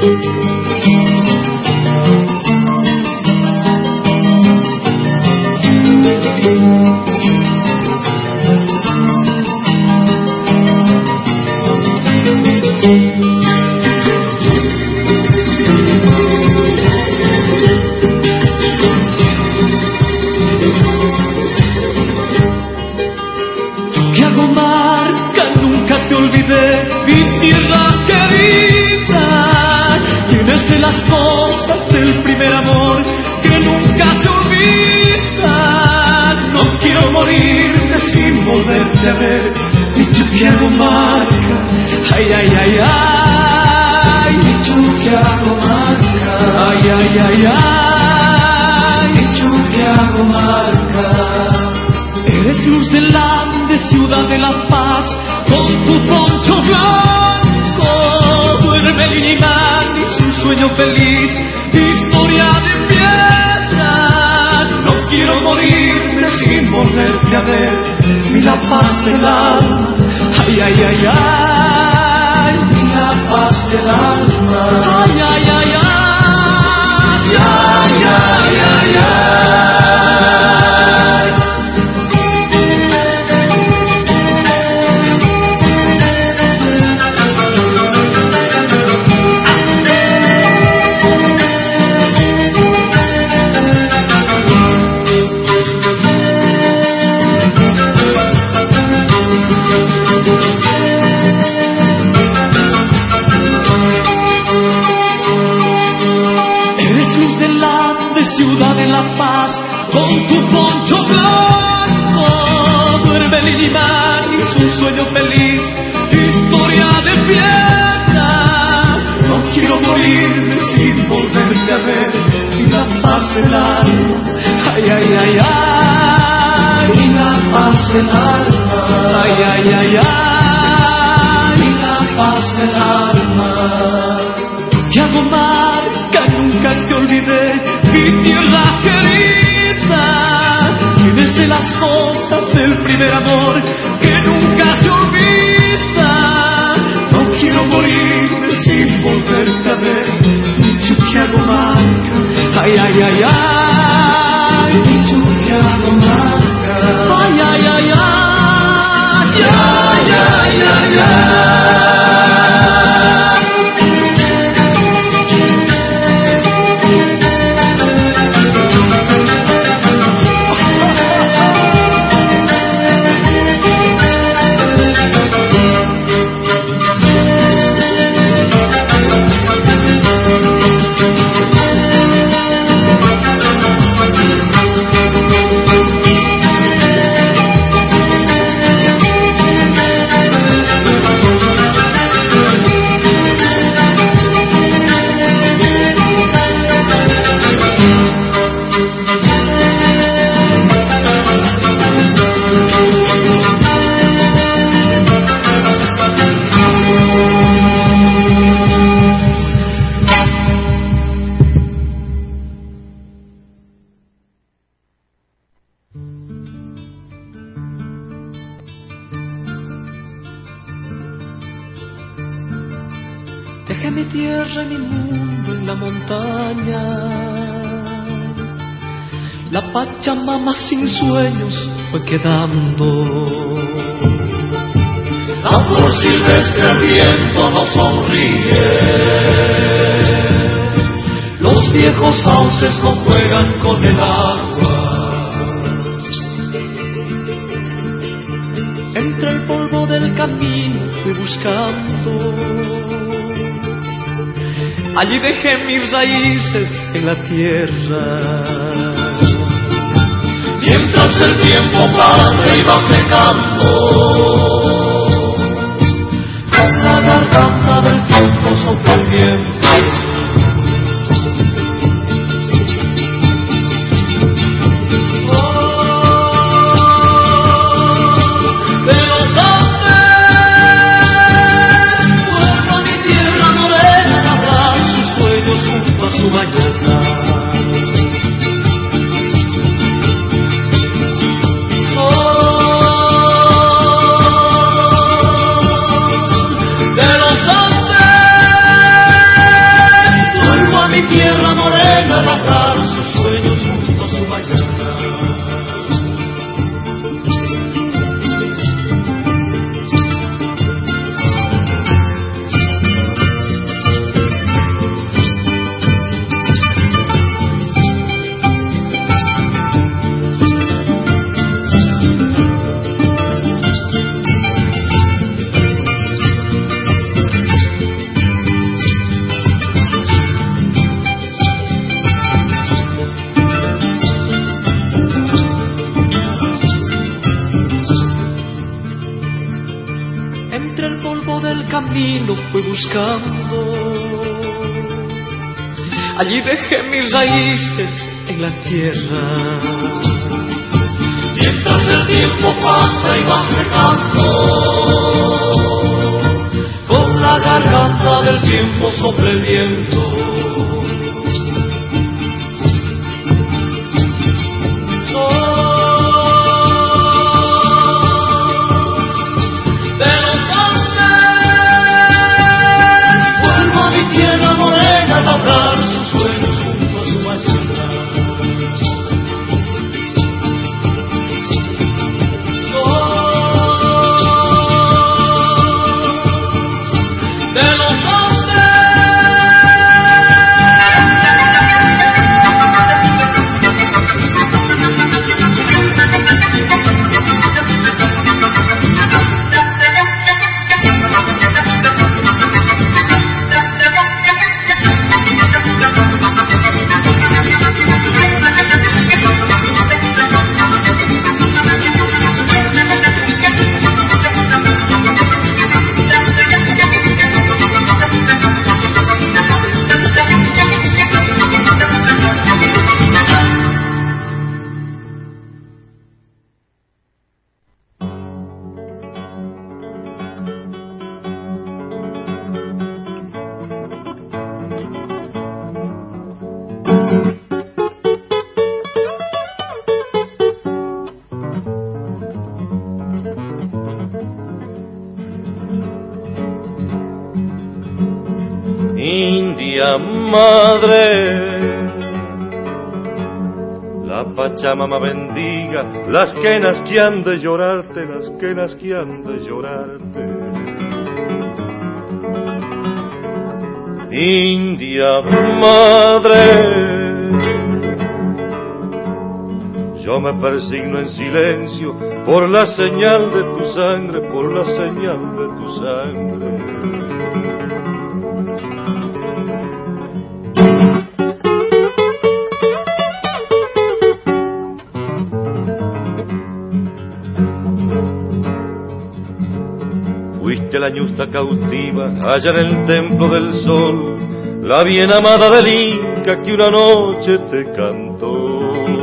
Dejé mi tierra y mi mundo en la montaña. La Pachamama sin sueños fue quedando. La flor silvestre, el viento nos sonríe. Los viejos sauces no juegan con el agua. Entre el polvo del camino fui buscando. Allí dejé mis raíces en la tierra. Mientras el tiempo pasa y va secando, con la garganta del tiempo sopla el viento. camino fui buscando. Allí dejé mis raíces en la tierra. Mientras el tiempo pasa y va secando, con la garganta del tiempo sopla el viento. De los Andes vuelvo a mi tierra morena a labrar sus sueños junto a su maestra. India madre, la Pachamama bendiga las quenas que han de llorarte, las quenas que han de llorarte. India madre, yo me persigno en silencio por la señal de tu sangre, por la señal de tu sangre. Fuiste la ñusta cautiva allá en el templo del sol, la bien amada del Inca que una noche te cantó.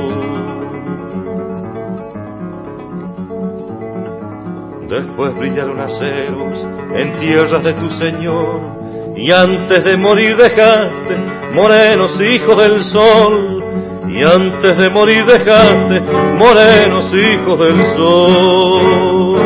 Después brillaron aceros en tierras de tu Señor, y antes de morir dejaste morenos hijos del sol, y antes de morir dejaste morenos hijos del sol.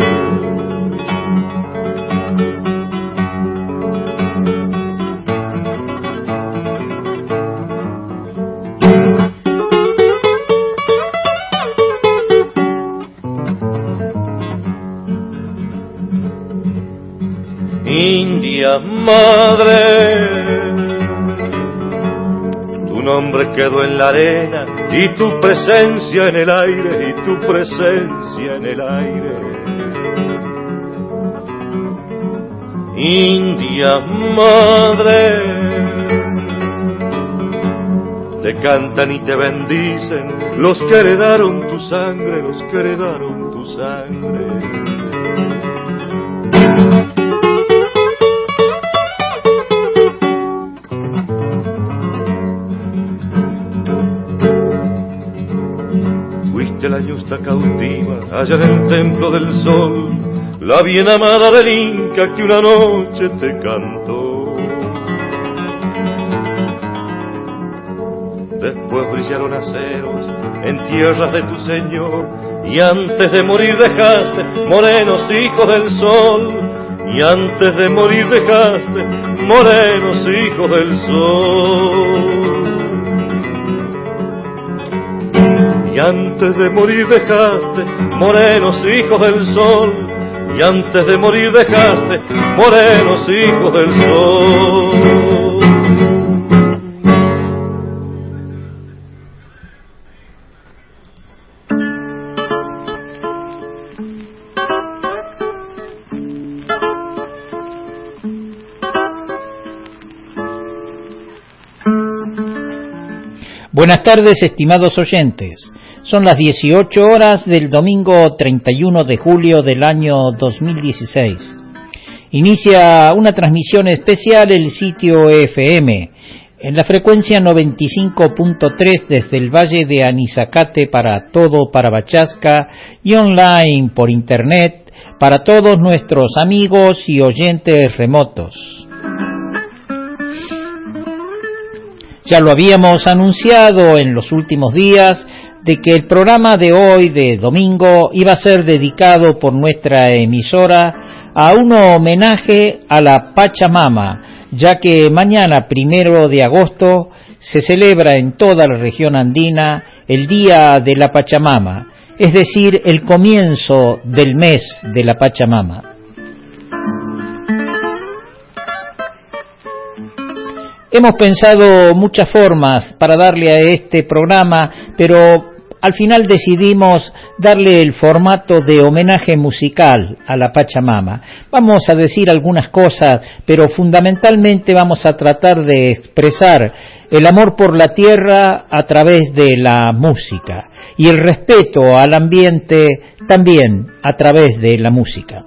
India madre, tu nombre quedó en la arena y tu presencia en el aire, y tu presencia en el aire. India madre, te cantan y te bendicen los que heredaron tu sangre, los que heredaron tu sangre. La ñusta cautiva allá en el templo del sol, la bien amada del Inca que una noche te cantó. Después brillaron aceros en tierras de tu Señor, y antes de morir dejaste morenos hijos del sol, y antes de morir dejaste morenos hijos del sol. Y antes de morir dejaste morenos hijos del sol, y antes de morir dejaste morenos hijos del sol. Buenas tardes, estimados oyentes. Son las 18 horas del domingo 31 de julio del año 2016. Inicia una transmisión especial el sitio FM en la frecuencia 95.3 desde el Valle de Anizacate para todo Parabachasca y online por internet para todos nuestros amigos y oyentes remotos. Ya lo habíamos anunciado en los últimos días de que el programa de hoy, de domingo, iba a ser dedicado por nuestra emisora a un homenaje a la Pachamama, ya que mañana, 1 de agosto, se celebra en toda la región andina el Día de la Pachamama, es decir, el comienzo del mes de la Pachamama. Hemos pensado muchas formas para darle a este programa, pero al final decidimos darle el formato de homenaje musical a la Pachamama. Vamos a decir algunas cosas, pero fundamentalmente vamos a tratar de expresar el amor por la tierra a través de la música y el respeto al ambiente también a través de la música.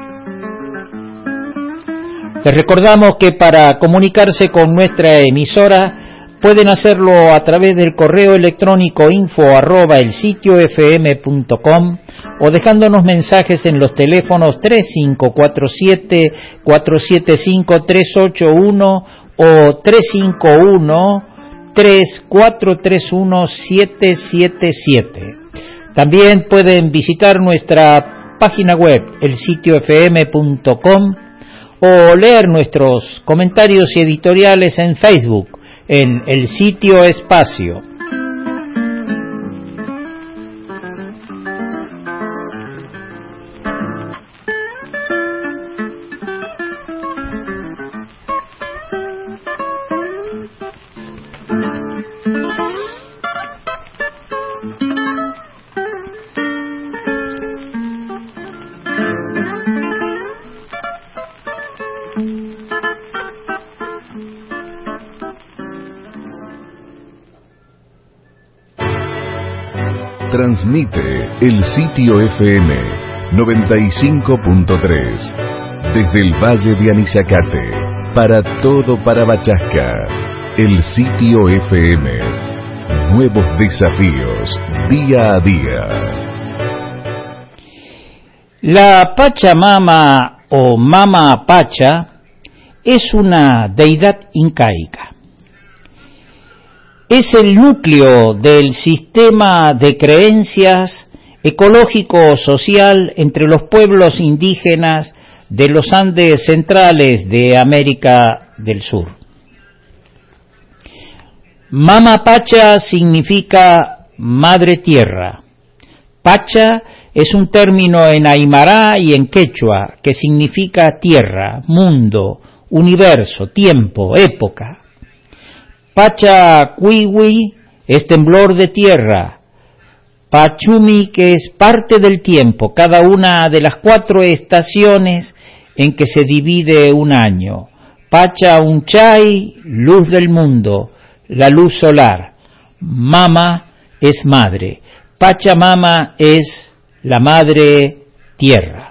Les recordamos que para comunicarse con nuestra emisora pueden hacerlo a través del correo electrónico info@elsitiofm.com o dejándonos mensajes en los teléfonos 3547-475-381 o 351-3431-777. También pueden visitar nuestra página web, elsitiofm.com, o leer nuestros comentarios y editoriales en Facebook, en El Sitio Espacio. Transmite El Sitio FM 95.3 desde el Valle de Anizacate para todo Parabachasca. El Sitio FM, nuevos desafíos día a día. La Pachamama o Mama Pacha es una deidad incaica. Es el núcleo del sistema de creencias ecológico-social entre los pueblos indígenas de los Andes centrales de América del Sur. Mama Pacha significa Madre Tierra. Pacha es un término en aymara y en quechua que significa tierra, mundo, universo, tiempo, época. Pacha Cuiwi es temblor de tierra. Pachumi, que es parte del tiempo, cada una de las 4 estaciones en que se divide un año. Pacha Unchay, luz del mundo, la luz solar. Mama es madre. Pachamama es la madre tierra.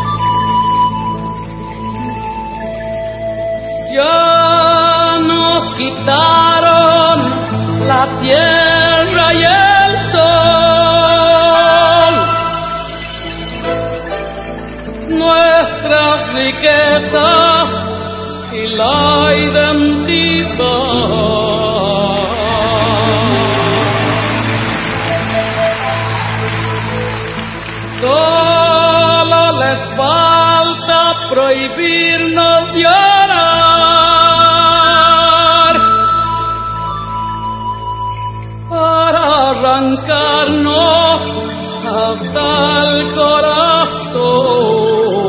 Ya nos quitaron la tierra y el sol, nuestras riquezas y la identidad. Solo les falta prohibirnos llorar para arrancarnos hasta el corazón.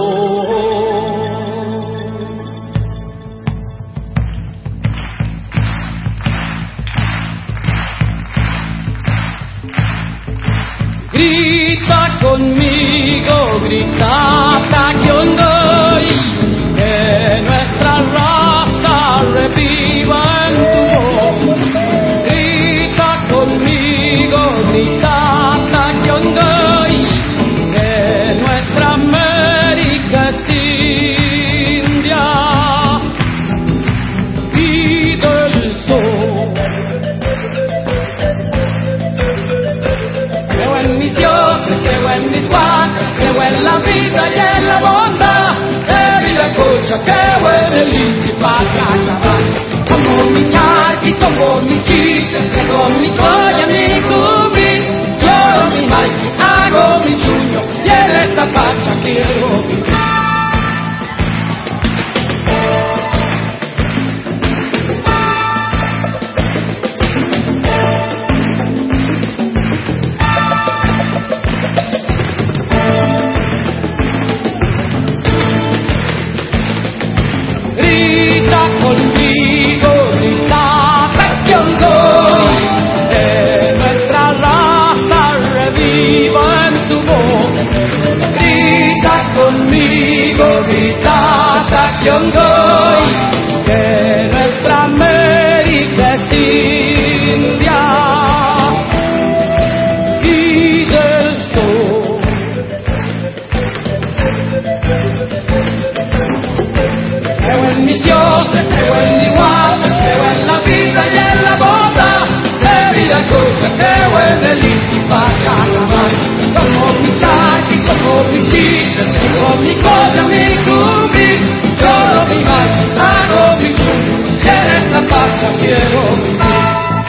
Grita conmigo, grita Takyongoy, que nuestra raza reviva en tu voz. Grita conmigo, grita Takyongoy, que nuestra América es India y del sol. Creo en mis dioses, creo en mis guantes, creo en la vida y en la bondad. Viracocha, creo en el Inti Pachacabal. Tomo mi charqui, tomo mi chicha, tengo mi colla, mi cubi. Lloro mi maíz, hago mi chuño, y en esta pacha quiero vivir. Conmigo, grita Takyongoy, que nuestra raza reviva en tu voz. Grita conmigo, grita Takyongoy, que nuestra América es India y del sol. Creo en mis dioses, creo en mi guarda, creo en la vida y en la bondad. De Viracocha, creo en el Inti Pachacabal. Como mi charqui, como mi chiste, tengo mi colla, mi cubi. Lloro mi maíz, hago mi chuño, y en esta pacha quiero vivir.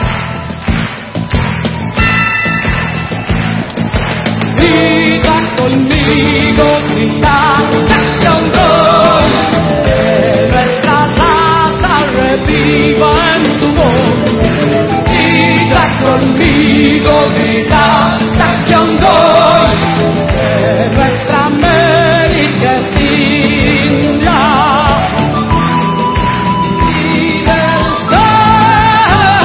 Grita conmigo, grita Takyongoy, viva en tu voz. Grita conmigo, grita Takyongoy, que nuestra América es India y del sol.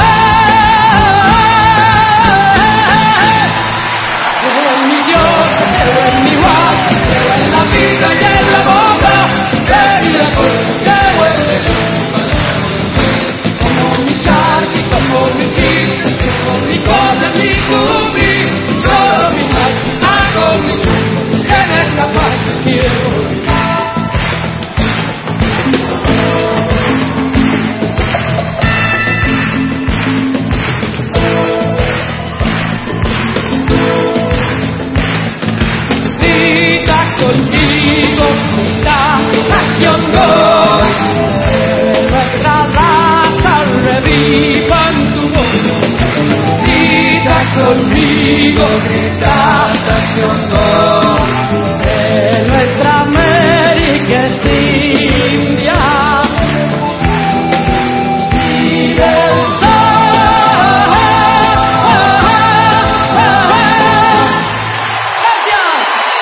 Creo en mi Dios, creo en mi guapa, creo en la vida y en la boda. De Viracocha, creo en el como mi chiste, como mi colla, mi cubi. Lloro mi maíz, hago mi chuño, y en esta pacha quiero vivir. Grita conmigo, grita Takyongoy, que nuestra raza reviva en tu voz. Grita conmigo, grita Takyongoy, que nuestra América es India y del sol. Gracias.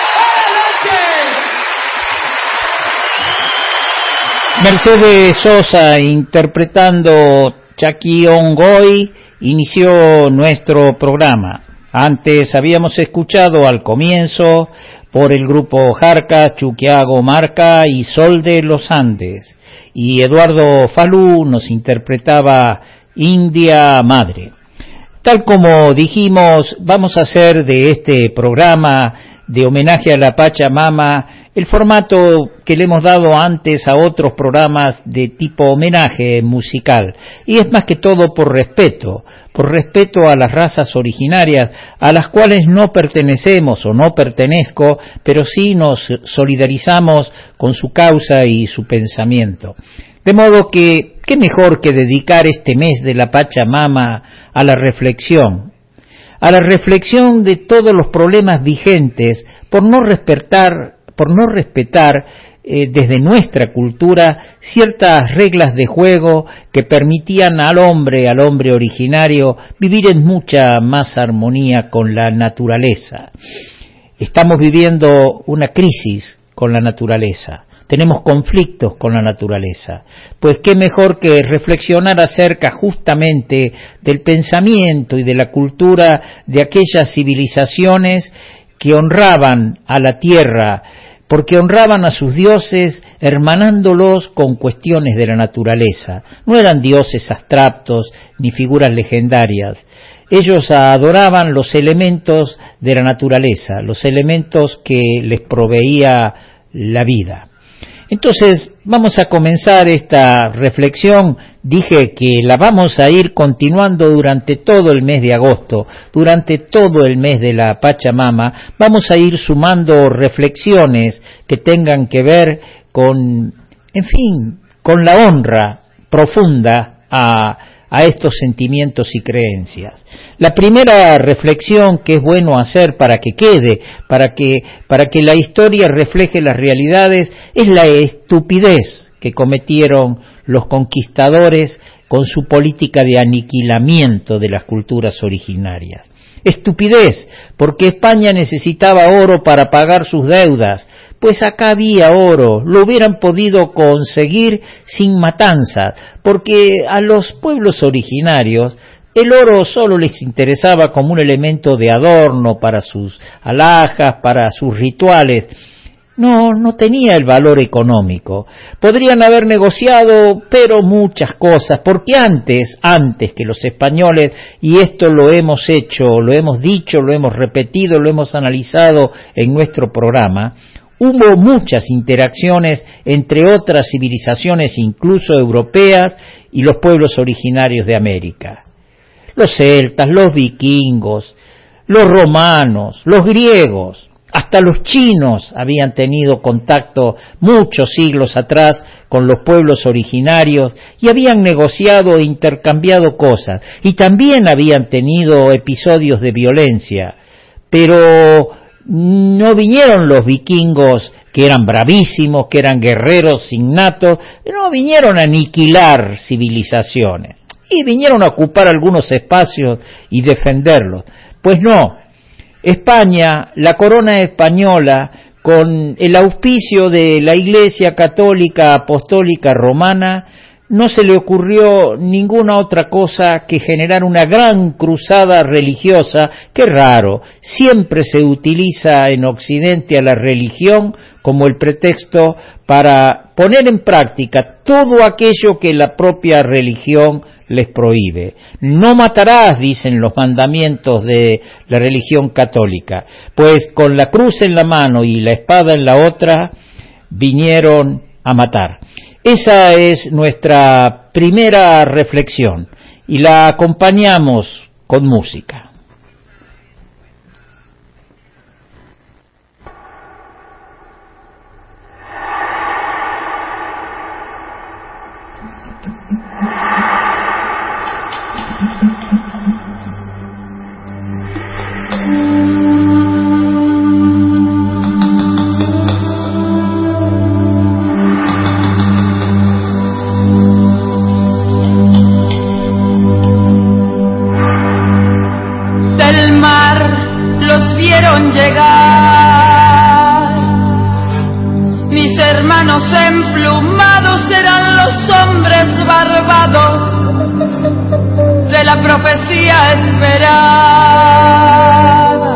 Mercedes Sosa interpretando Takyongoy inició nuestro programa. Antes habíamos escuchado al comienzo por el grupo Jarcas, Chuquiago Marca y Sol de los Andes, y Eduardo Falú nos interpretaba India Madre. Tal como dijimos, vamos a hacer de este programa de homenaje a la Pachamama el formato que le hemos dado antes a otros programas de tipo homenaje musical, y es más que todo por respeto a las razas originarias a las cuales no pertenecemos o no pertenezco, pero sí nos solidarizamos con su causa y su pensamiento. De modo que, ¿qué mejor que dedicar este mes de la Pachamama a la reflexión de todos los problemas vigentes por no respetar desde nuestra cultura ciertas reglas de juego que permitían al hombre originario vivir en mucha más armonía con la naturaleza. Estamos viviendo una crisis con la naturaleza, tenemos conflictos con la naturaleza, pues qué mejor que reflexionar acerca justamente del pensamiento y de la cultura de aquellas civilizaciones que honraban a la tierra, porque honraban a sus dioses hermanándolos con cuestiones de la naturaleza. No eran dioses abstractos ni figuras legendarias. Ellos adoraban los elementos de la naturaleza, los elementos que les proveía la vida. Entonces, vamos a comenzar esta reflexión. Dije que la vamos a ir continuando durante todo el mes de agosto, durante todo el mes de la Pachamama. Vamos a ir sumando reflexiones que tengan que ver con la honra profunda a estos sentimientos y creencias. La primera reflexión que es bueno hacer para que quede, para que la historia refleje las realidades, es la estupidez que cometieron los conquistadores con su política de aniquilamiento de las culturas originarias. Estupidez, porque España necesitaba oro para pagar sus deudas, pues acá había oro, lo hubieran podido conseguir sin matanzas, porque a los pueblos originarios el oro solo les interesaba como un elemento de adorno para sus alhajas, para sus rituales. No tenía el valor económico. Podrían haber negociado, pero muchas cosas, porque antes que los españoles, y esto lo hemos hecho, lo hemos dicho, lo hemos repetido, lo hemos analizado en nuestro programa, hubo muchas interacciones entre otras civilizaciones, incluso europeas, y los pueblos originarios de América. Los celtas, los vikingos, los romanos, los griegos, hasta los chinos habían tenido contacto muchos siglos atrás con los pueblos originarios y habían negociado e intercambiado cosas, y también habían tenido episodios de violencia, pero no vinieron los vikingos, que eran bravísimos, que eran guerreros innatos, no vinieron a aniquilar civilizaciones, y vinieron a ocupar algunos espacios y defenderlos. Pues no, España, la corona española, con el auspicio de la Iglesia Católica Apostólica Romana, no se le ocurrió ninguna otra cosa que generar una gran cruzada religiosa. Qué raro, siempre se utiliza en Occidente a la religión como el pretexto para poner en práctica todo aquello que la propia religión les prohíbe. No matarás, dicen los mandamientos de la religión católica, pues con la cruz en la mano y la espada en la otra vinieron a matar. Esa es nuestra primera reflexión y la acompañamos con música. Llegar, mis hermanos emplumados eran los hombres barbados de la profecía esperada.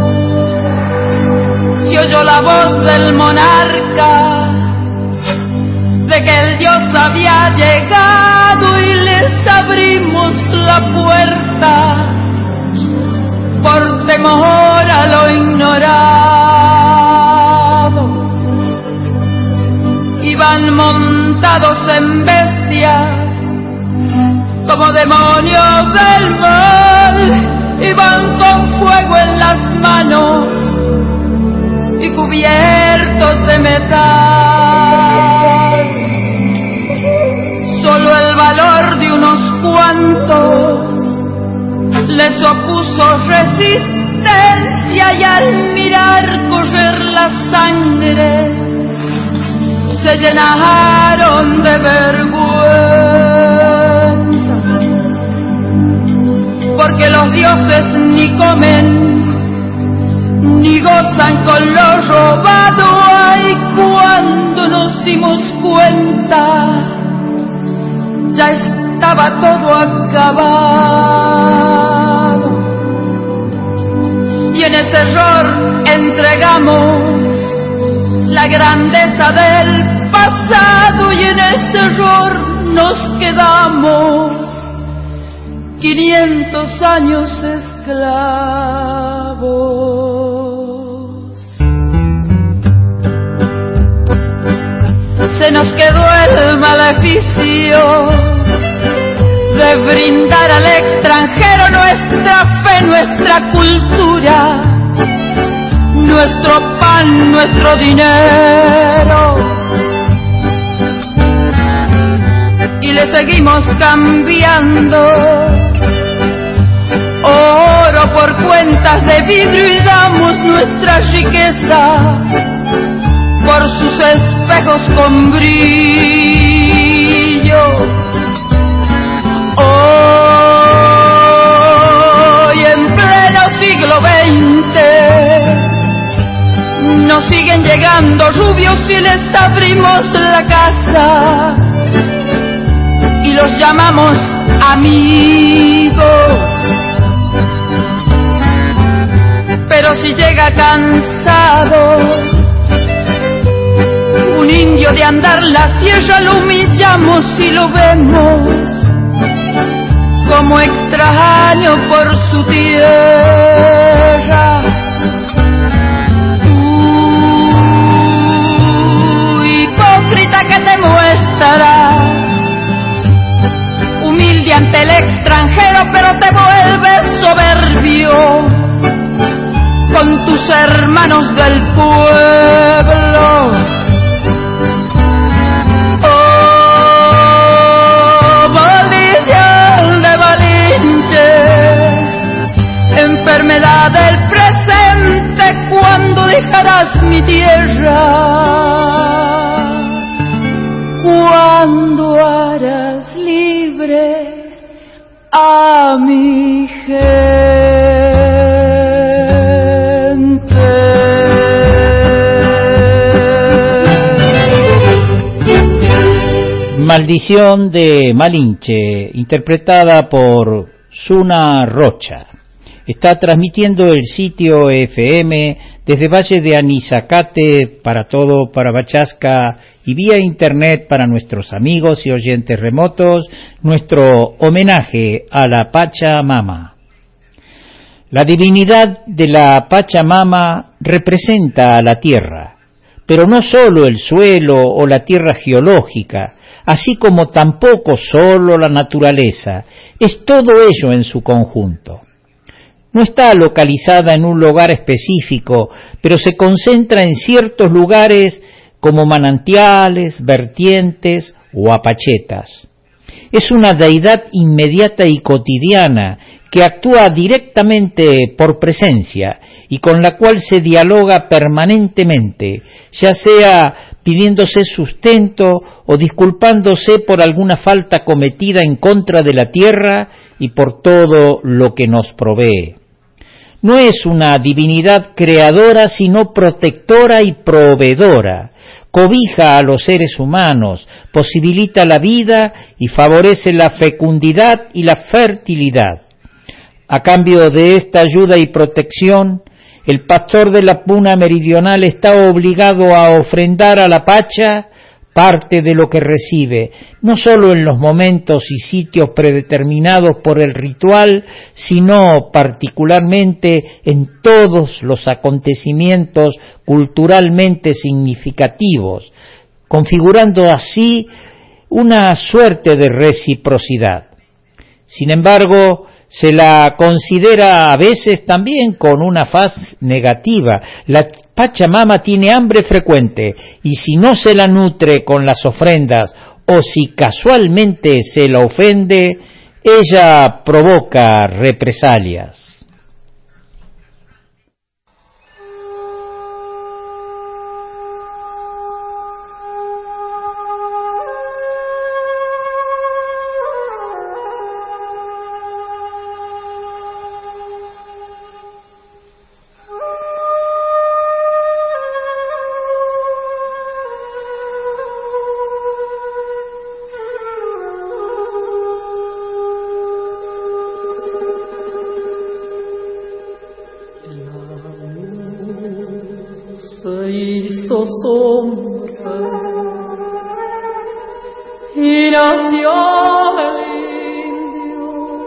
Se oyó la voz del monarca de que el Dios había llegado y les abrimos la puerta por temor a lo ignorado. montados en bestias, como demonios del mal, y van con fuego en las manos y cubiertos de metal. Solo el valor de unos cuantos les opuso resistencia, y al mirar correr la sangre se llenaron de vergüenza, porque los dioses ni comen ni gozan con lo robado. Ay, cuando nos dimos cuenta ya estaba todo acabado, y en ese error entregamos la grandeza del pasado, y en ese error nos quedamos 500 años esclavos. Se nos quedó el maleficio de brindar al extranjero nuestra fe, nuestra cultura, nuestro pan, nuestro dinero, y le seguimos cambiando oro por cuentas de vidrio, y damos nuestra riqueza por sus espejos con brillo. Hoy en pleno siglo XX nos siguen llegando rubios y les abrimos la casa y los llamamos amigos. Pero si llega cansado un indio de andar la sierra, lo humillamos y lo vemos como extraño por su tierra. Hipócrita que te muestras humilde ante el extranjero, pero te vuelves soberbio con tus hermanos del pueblo. Oh, Bolivia de Bolinche, enfermedad del presente, ¿cuándo dejarás mi tierra? ¿Cuándo harás libre a mi gente? Maldición de Malinche, interpretada por Zuna Rocha. Está transmitiendo el sitio FM desde Valle de Anizacate para todo Parabachasca y vía internet para nuestros amigos y oyentes remotos, nuestro homenaje a la Pachamama. La divinidad de la Pachamama representa a la tierra, pero no solo el suelo o la tierra geológica, así como tampoco solo la naturaleza, es todo ello en su conjunto. No está localizada en un lugar específico, pero se concentra en ciertos lugares como manantiales, vertientes o apachetas. Es una deidad inmediata y cotidiana que actúa directamente por presencia y con la cual se dialoga permanentemente, ya sea pidiéndose sustento o disculpándose por alguna falta cometida en contra de la tierra y por todo lo que nos provee. No es una divinidad creadora, sino protectora y proveedora. Cobija a los seres humanos, posibilita la vida y favorece la fecundidad y la fertilidad. A cambio de esta ayuda y protección, el pastor de la Puna Meridional está obligado a ofrendar a la Pacha parte de lo que recibe, no solo en los momentos y sitios predeterminados por el ritual, sino particularmente en todos los acontecimientos culturalmente significativos, configurando así una suerte de reciprocidad. Sin embargo, se la considera a veces también con una faz negativa. La Pachamama tiene hambre frecuente y si no se la nutre con las ofrendas o si casualmente se la ofende, ella provoca represalias. Sombra y nació el indio,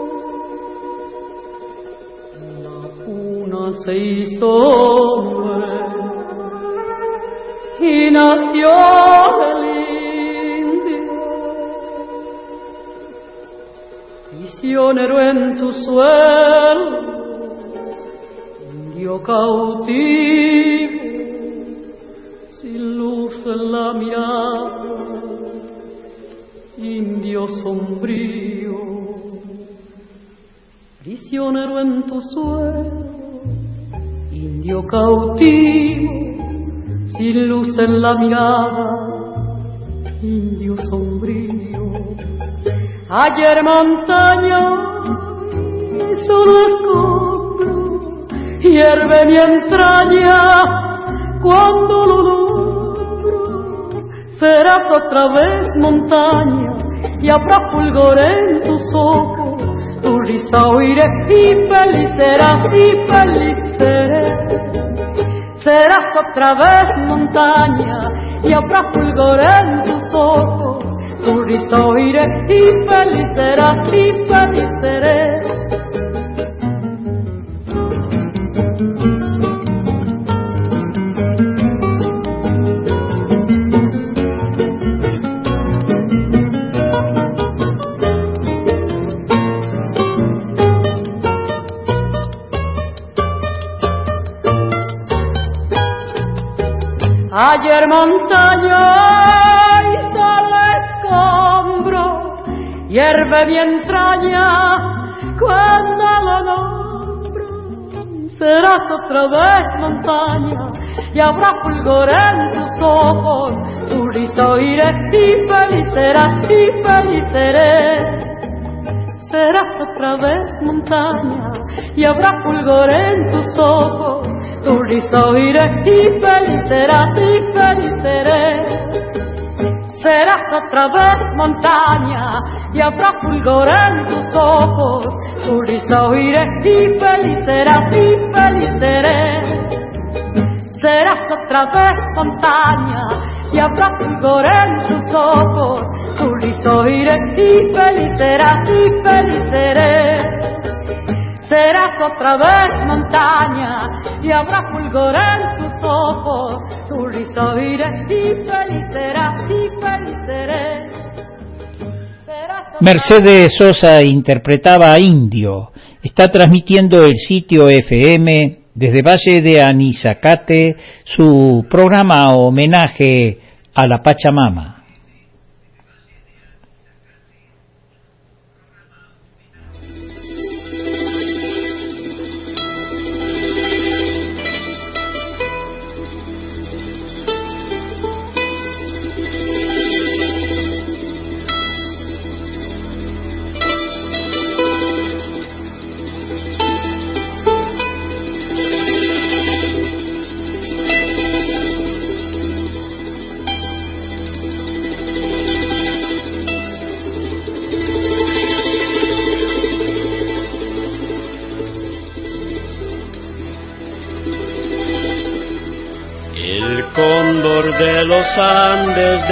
la cuna se hizo hombre y nació el indio, prisionero en tu suelo, indio cautivo. En la mirada, indio sombrío, prisionero en tu suelo, indio cautivo, sin luz en la mirada, indio sombrío. Ayer montaña, solo escombro, hierve mi entraña, cuando lo serás otra vez montaña y habrá fulgor en tus ojos, tu risa oiré y feliz serás y feliz seré. Serás otra vez montaña y habrá fulgor en tus ojos, tu risa oiré y feliz serás y feliz seré. Ayer montaña y solo escombro, hierve mi entraña cuando lo nombro. Serás otra vez montaña y habrá fulgor en tus ojos, tu risa oiré y feliz serás y feliz seré. Serás otra vez montaña y habrá fulgor en tus ojos, tu risa oiré y feliz serás y feliz seré. Serás otra vez montaña y habrá fulgor en tus ojos, tu risa oiré y feliz serás y feliz seré. Serás otra vez montaña y habrá fulgor en tus ojos, tu risa oiré y feliz serás y feliz seré. Serás otra vez montaña y habrá fulgor en tus ojos, tu risa oiré y feliz serás y feliz seré. Mercedes Sosa interpretaba a Indio. Está transmitiendo el sitio FM desde Valle de Anizacate su programa homenaje a la Pachamama. De los Andes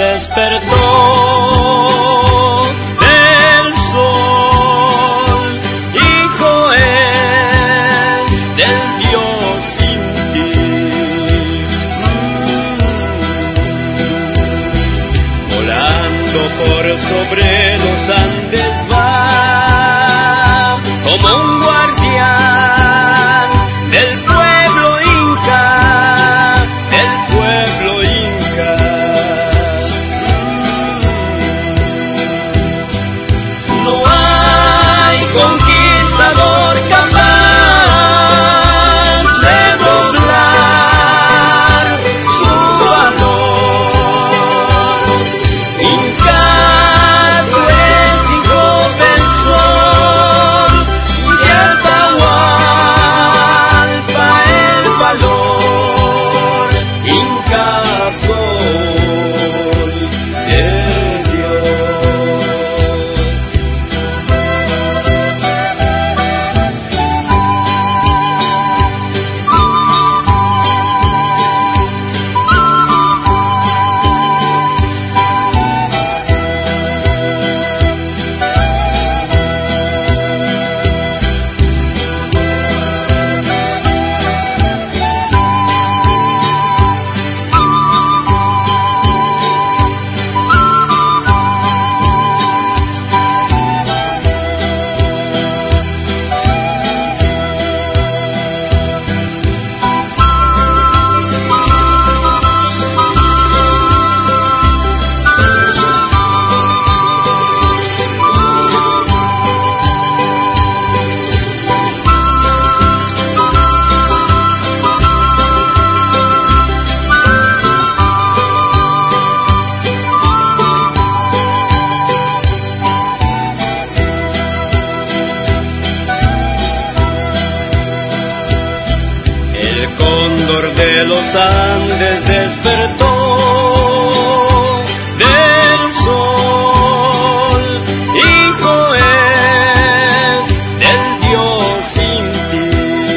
despertó del sol, hijo es del Dios Inti. de los Andes despertó del sol, hijo es del Dios sin ti.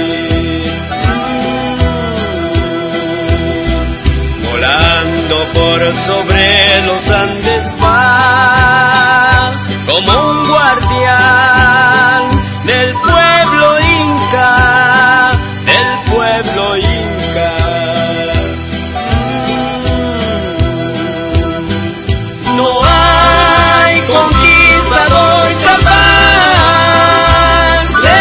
Volando por sobre los Andes va como un guardián del pueblo inca, del pueblo inca. No hay conquistador capaz de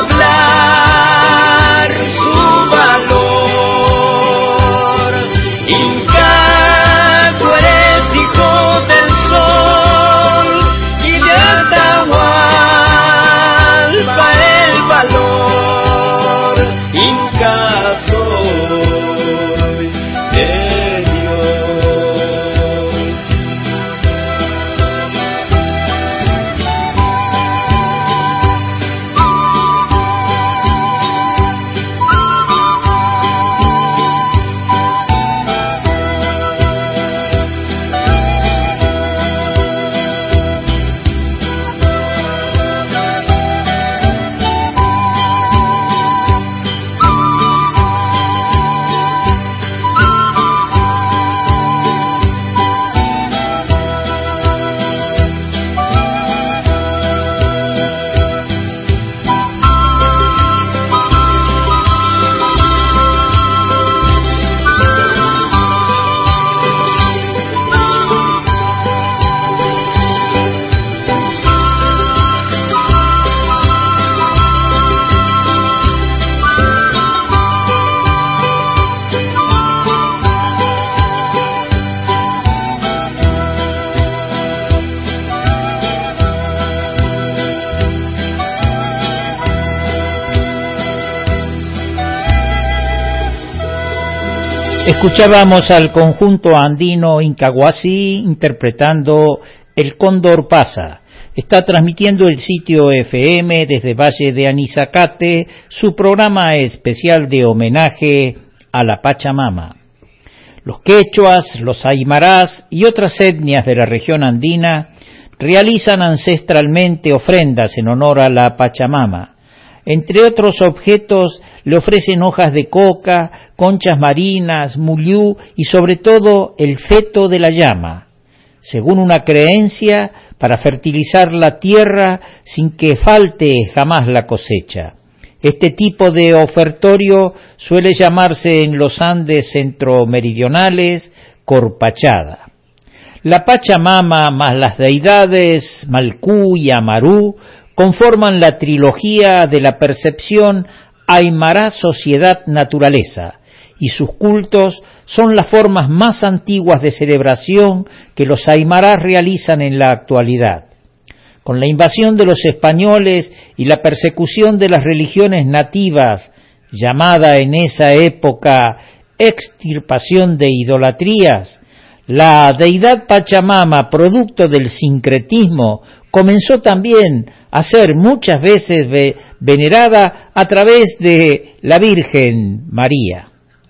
doblar su valor. Inca, tú eres hijo del sol y de Atahualpa el valor. Inca soy de Dios. Escuchábamos al conjunto andino Incahuasi interpretando El Cóndor Pasa. Está transmitiendo el sitio FM desde Valle de Anizacate su programa especial de homenaje a la Pachamama. Los quechuas, los aymarás y otras etnias de la región andina realizan ancestralmente ofrendas en honor a la Pachamama. Entre otros objetos le ofrecen hojas de coca, conchas marinas, muliú y sobre todo el feto de la llama, según una creencia para fertilizar la tierra sin que falte jamás la cosecha. Este tipo de ofertorio suele llamarse en los Andes centromeridionales corpachada. La Pachamama más las deidades Malcú y Amarú conforman la trilogía de la percepción Aymara Sociedad-Naturaleza, y sus cultos son las formas más antiguas de celebración que los aymarás realizan en la actualidad. Con la invasión de los españoles y la persecución de las religiones nativas, llamada en esa época extirpación de idolatrías, la deidad Pachamama, producto del sincretismo, comenzó también a ser muchas veces venerada a través de la Virgen María.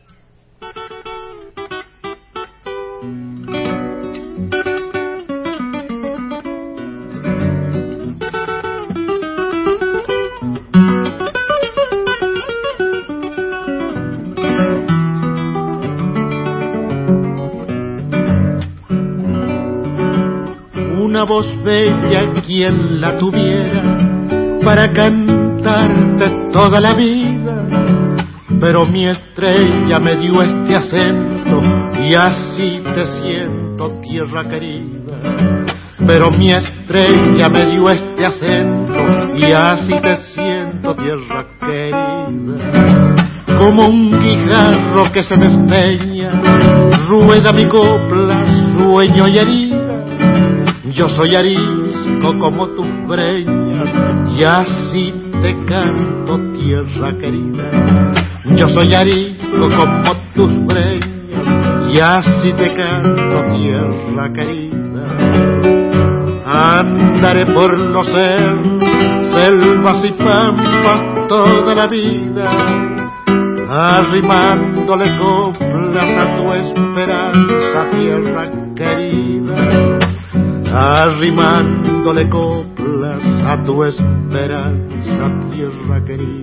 Una voz bella quien la tuviera para cantarte toda la vida, pero mi estrella me dio este acento y así te siento, tierra querida. Pero mi estrella me dio este acento y así te siento, tierra querida. Como un guijarro que se despeña, rueda mi copla, sueño y herida. Yo soy arisco como tus breñas y así te canto, tierra querida. Yo soy arisco como tus breñas y así te canto, tierra querida. Andaré por los cerros, selvas y pampas toda la vida. arrimándole coplas a tu esperanza, tierra querida, arrimándole coplas a tu esperanza, tierra querida.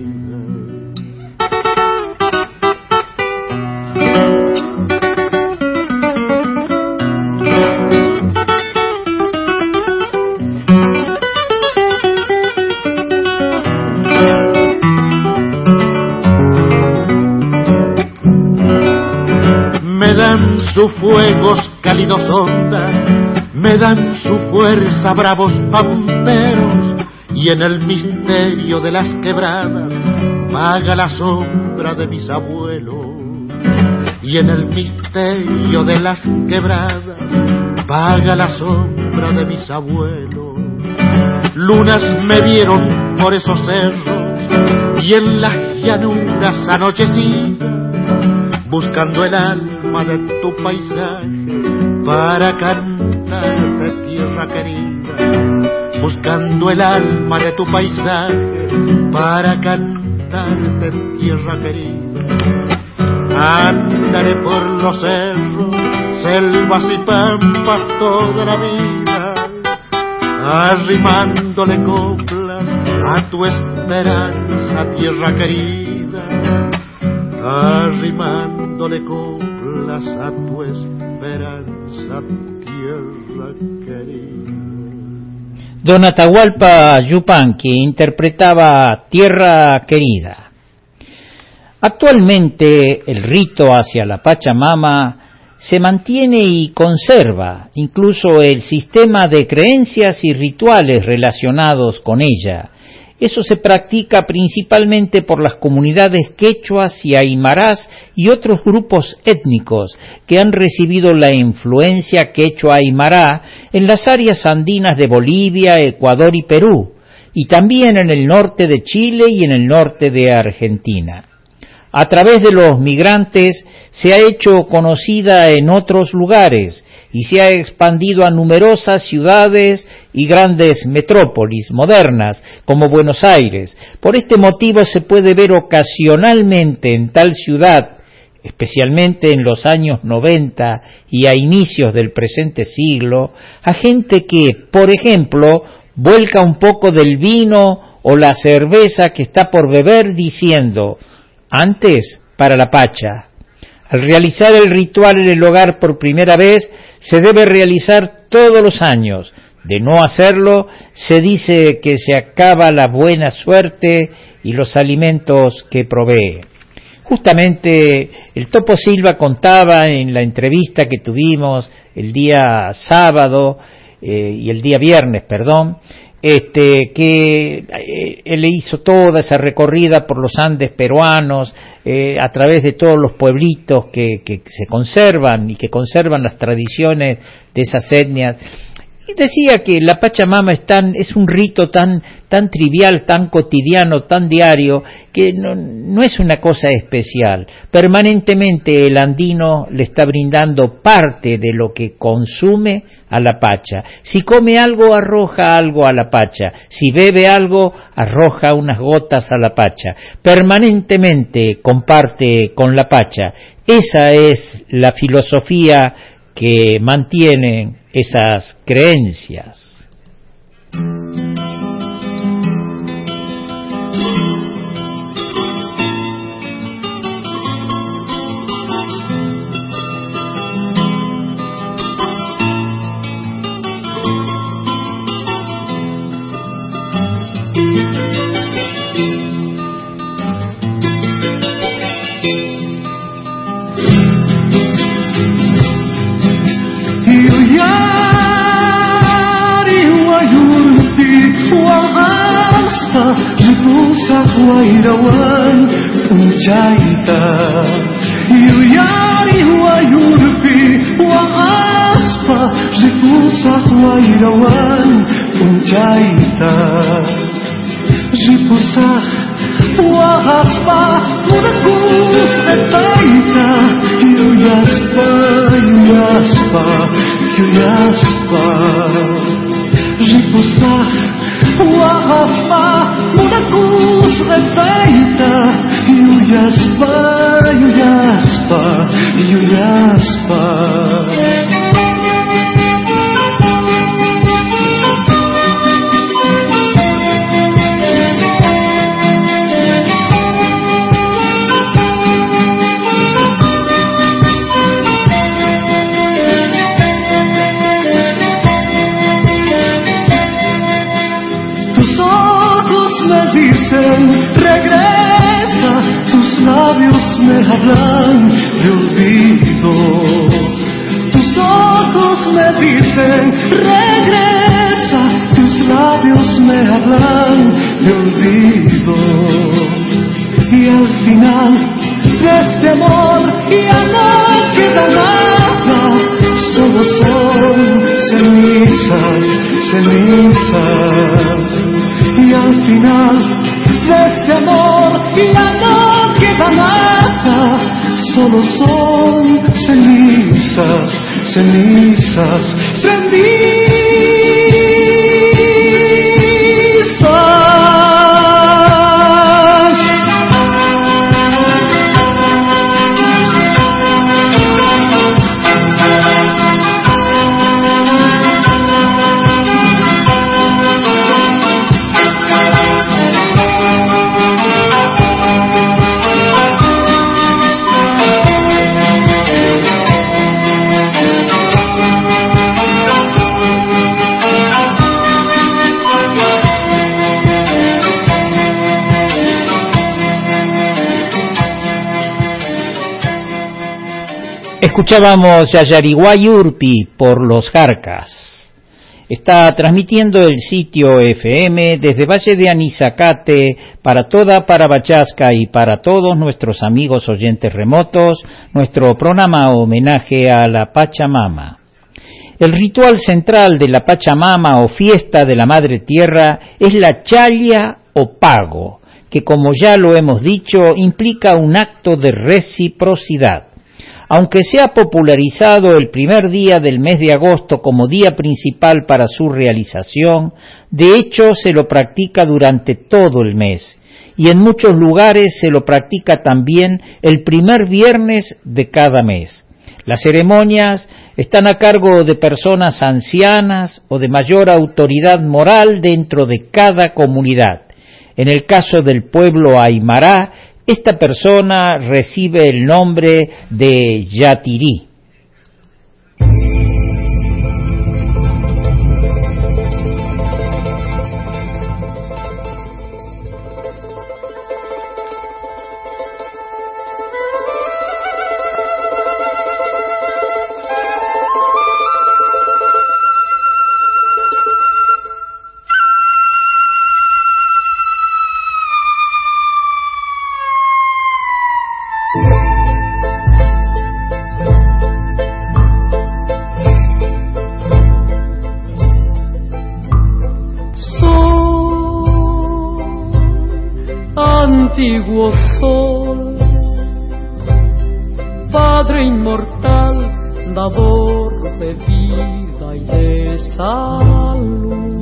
Me dan sus fuegos cálidos ondas, me dan su fuerza bravos pamperos, y en el misterio de las quebradas vaga la sombra de mis abuelos. Y en el misterio de las quebradas vaga la sombra de mis abuelos. Lunas me vieron por esos cerros y en las llanuras anochecidas, buscando el alma de tu paisaje para cantarte, tierra querida, buscando el alma de tu paisaje para cantarte, tierra querida. Andaré por los cerros, selvas y pampas toda la vida, arrimándole coplas a tu esperanza, tierra querida, arrimándole coplas a tu esperanza, tierra querida. Don Atahualpa Yupanqui interpretaba Tierra Querida. Actualmente el rito hacia la Pachamama se mantiene y conserva incluso el sistema de creencias y rituales relacionados con ella. Eso se practica principalmente por las comunidades quechuas y aymarás y otros grupos étnicos que han recibido la influencia quechua-aymará en las áreas andinas de Bolivia, Ecuador y Perú, y también en el norte de Chile y en el norte de Argentina. A través de los migrantes se ha hecho conocida en otros lugares y se ha expandido a numerosas ciudades y grandes metrópolis modernas como Buenos Aires. Por este motivo se puede ver ocasionalmente en tal ciudad, especialmente en los años 90 y a inicios del presente siglo, a gente que, por ejemplo, vuelca un poco del vino o la cerveza que está por beber diciendo: antes para la Pacha. Al realizar el ritual en el hogar por primera vez, se debe realizar todos los años. De no hacerlo, se dice que se acaba la buena suerte y los alimentos que provee. Justamente el Topo Silva contaba en la entrevista que tuvimos el día sábado y el día viernes, que él hizo toda esa recorrida por los Andes peruanos, a través de todos los pueblitos que se conservan y que conservan las tradiciones de esas etnias. Y decía que la Pachamama es un rito tan trivial, tan cotidiano, tan diario, que no es una cosa especial. Permanentemente el andino le está brindando parte de lo que consume a la Pacha. Si come algo, arroja algo a la Pacha. Si bebe algo, arroja unas gotas a la Pacha. Permanentemente comparte con la Pacha. Esa es la filosofía que mantienen esas creencias. Wairawan puncaita Yuyari wayurpi wa aspa Ripusah wairawan puncaita Ripusah wa aspa Mudakus etaita Yuyaspa, yuyaspa, yuyaspa Ripusah wa aspa Mudakus etaita Yuyaspa regresa, tus labios me hablan de olvido, tus ojos me dicen regresa, tus labios me hablan de olvido, y al final de este amor ya no queda nada, solo son cenizas, cenizas, y al final de este amor ya no queda nada, solo son cenizas, cenizas, cenizas. Escuchábamos Yayariguay Urpi por los Jarcas. Está transmitiendo el sitio FM desde Valle de Anizacate para toda Parabachasca y para todos nuestros amigos oyentes remotos, nuestro programa homenaje a la Pachamama. El ritual central de la Pachamama o fiesta de la Madre Tierra es la challa o pago, que como ya lo hemos dicho implica un acto de reciprocidad. Aunque se ha popularizado el primer día del mes de agosto como día principal para su realización, de hecho se lo practica durante todo el mes, y en muchos lugares se lo practica también el primer viernes de cada mes. Las ceremonias están a cargo de personas ancianas o de mayor autoridad moral dentro de cada comunidad. En el caso del pueblo Aymará, esta persona recibe el nombre de Yatirí. Antiguo sol, Padre inmortal, dador de vida y de salud.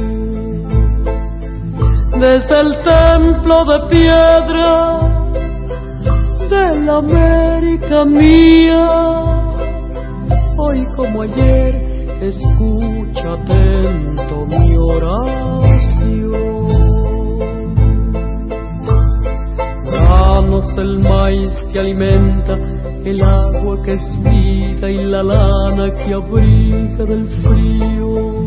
Desde el templo de piedra de la América mía, hoy como ayer, escucha atento mi oración. Danos el maíz que alimenta, el agua que es vida y la lana que abriga del frío.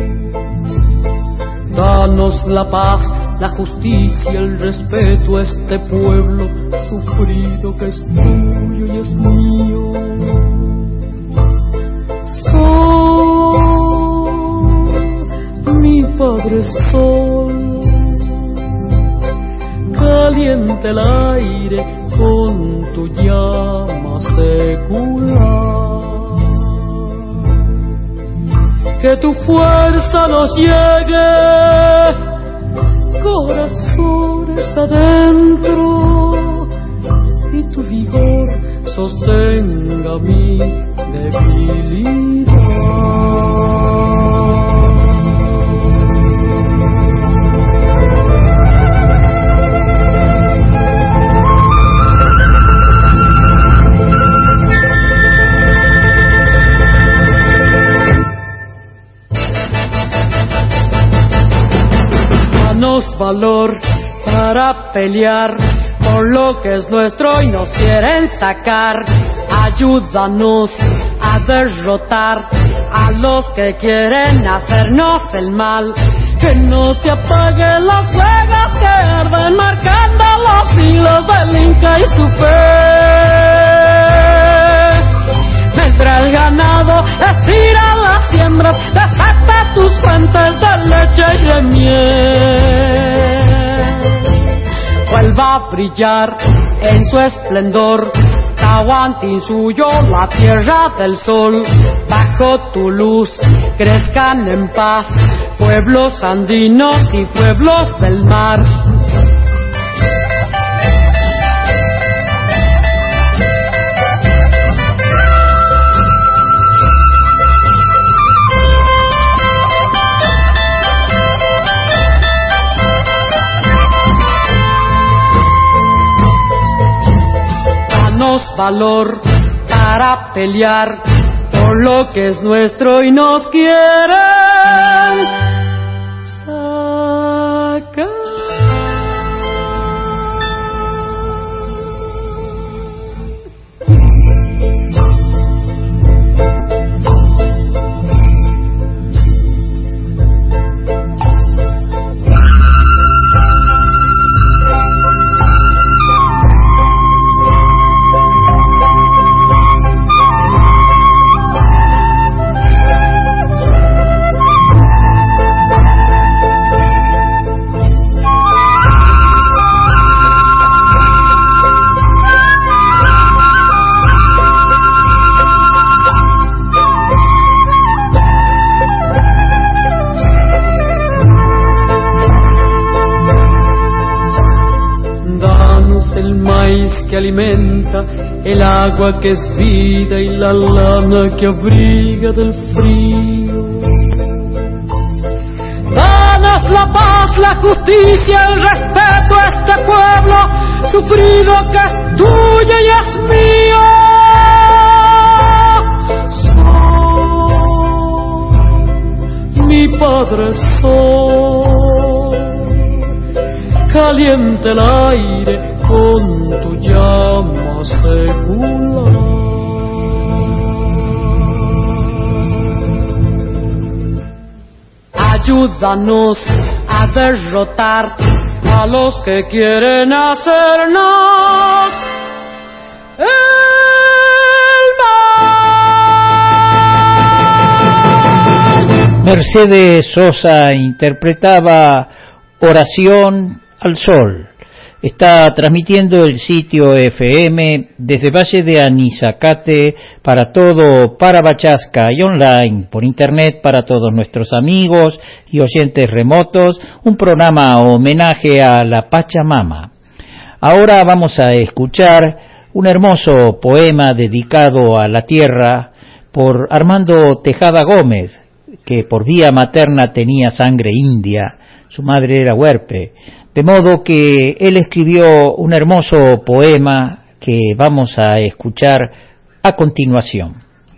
Danos la paz, la justicia, el respeto a este pueblo sufrido que es tuyo y es mío. Sol, mi Padre Sol, caliente el aire con tu llama secular, que tu fuerza nos llegue corazones adentro y tu vigor sostenga mi debilidad. Valor para pelear por lo que es nuestro y nos quieren sacar. Ayúdanos a derrotar a los que quieren hacernos el mal. que no se apaguen las vegas que arden marcando los siglos del Inca y su fe. Mientras el ganado estira las siembras, desata tus fuentes de leche y de miel. Vuelva a brillar en su esplendor Tahuantinsuyo, la tierra del sol. Bajo tu luz crezcan en paz pueblos andinos y pueblos del mar. Valor para pelear por lo que es nuestro y nos quieren sacar. Que alimenta, el agua que es vida y la lana que abriga del frío. Danos la paz, la justicia, el respeto a este pueblo sufrido que es tuyo y es mío. Sol, mi Padre Sol, caliente el aire con tu llama secular. Ayúdanos a derrotar a los que quieren hacernos el mal. Mercedes Sosa interpretaba Oración al Sol. Está transmitiendo el sitio FM desde Valle de Anizacate para todo Parabachasca y online por internet para todos nuestros amigos y oyentes remotos, un programa homenaje a la Pachamama. Ahora vamos a escuchar un hermoso poema dedicado a la tierra por Armando Tejada Gómez, que por vía materna tenía sangre india, su madre era huerpe. De modo que él escribió un hermoso poema que vamos a escuchar a continuación.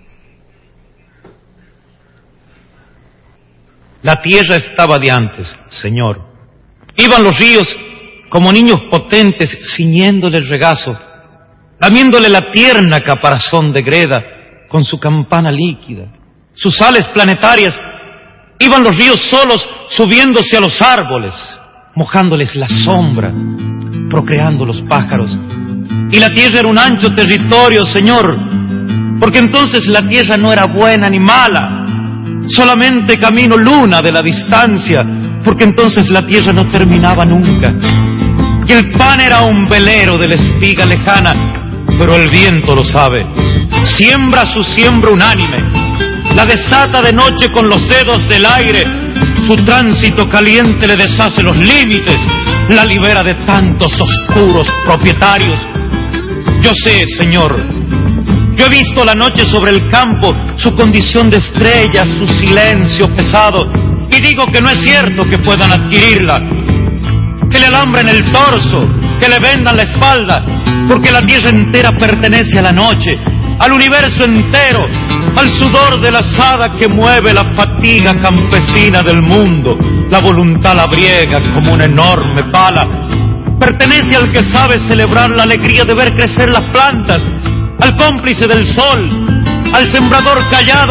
La tierra estaba de antes, Señor. Iban los ríos como niños potentes ciñéndole el regazo, lamiéndole la tierna caparazón de greda con su campana líquida. Sus sales planetarias, iban los ríos solos subiéndose a los árboles, mojándoles la sombra, procreando los pájaros. Y la tierra era un ancho territorio, Señor, porque entonces la tierra no era buena ni mala, solamente camino luna de la distancia, porque entonces la tierra no terminaba nunca. Y el pan era un velero de la espiga lejana, pero el viento lo sabe. Siembra su siembra unánime, la desata de noche con los dedos del aire. Su tránsito caliente le deshace los límites, la libera de tantos oscuros propietarios. Yo sé, Señor, yo he visto la noche sobre el campo, su condición de estrella, su silencio pesado, y digo que no es cierto que puedan adquirirla, que le alambren el torso, que le vendan la espalda, porque la tierra entera pertenece a la noche, al universo entero, al sudor de la asada que mueve la fatiga campesina del mundo, la voluntad labriega como una enorme pala. Pertenece al que sabe celebrar la alegría de ver crecer las plantas, al cómplice del sol, al sembrador callado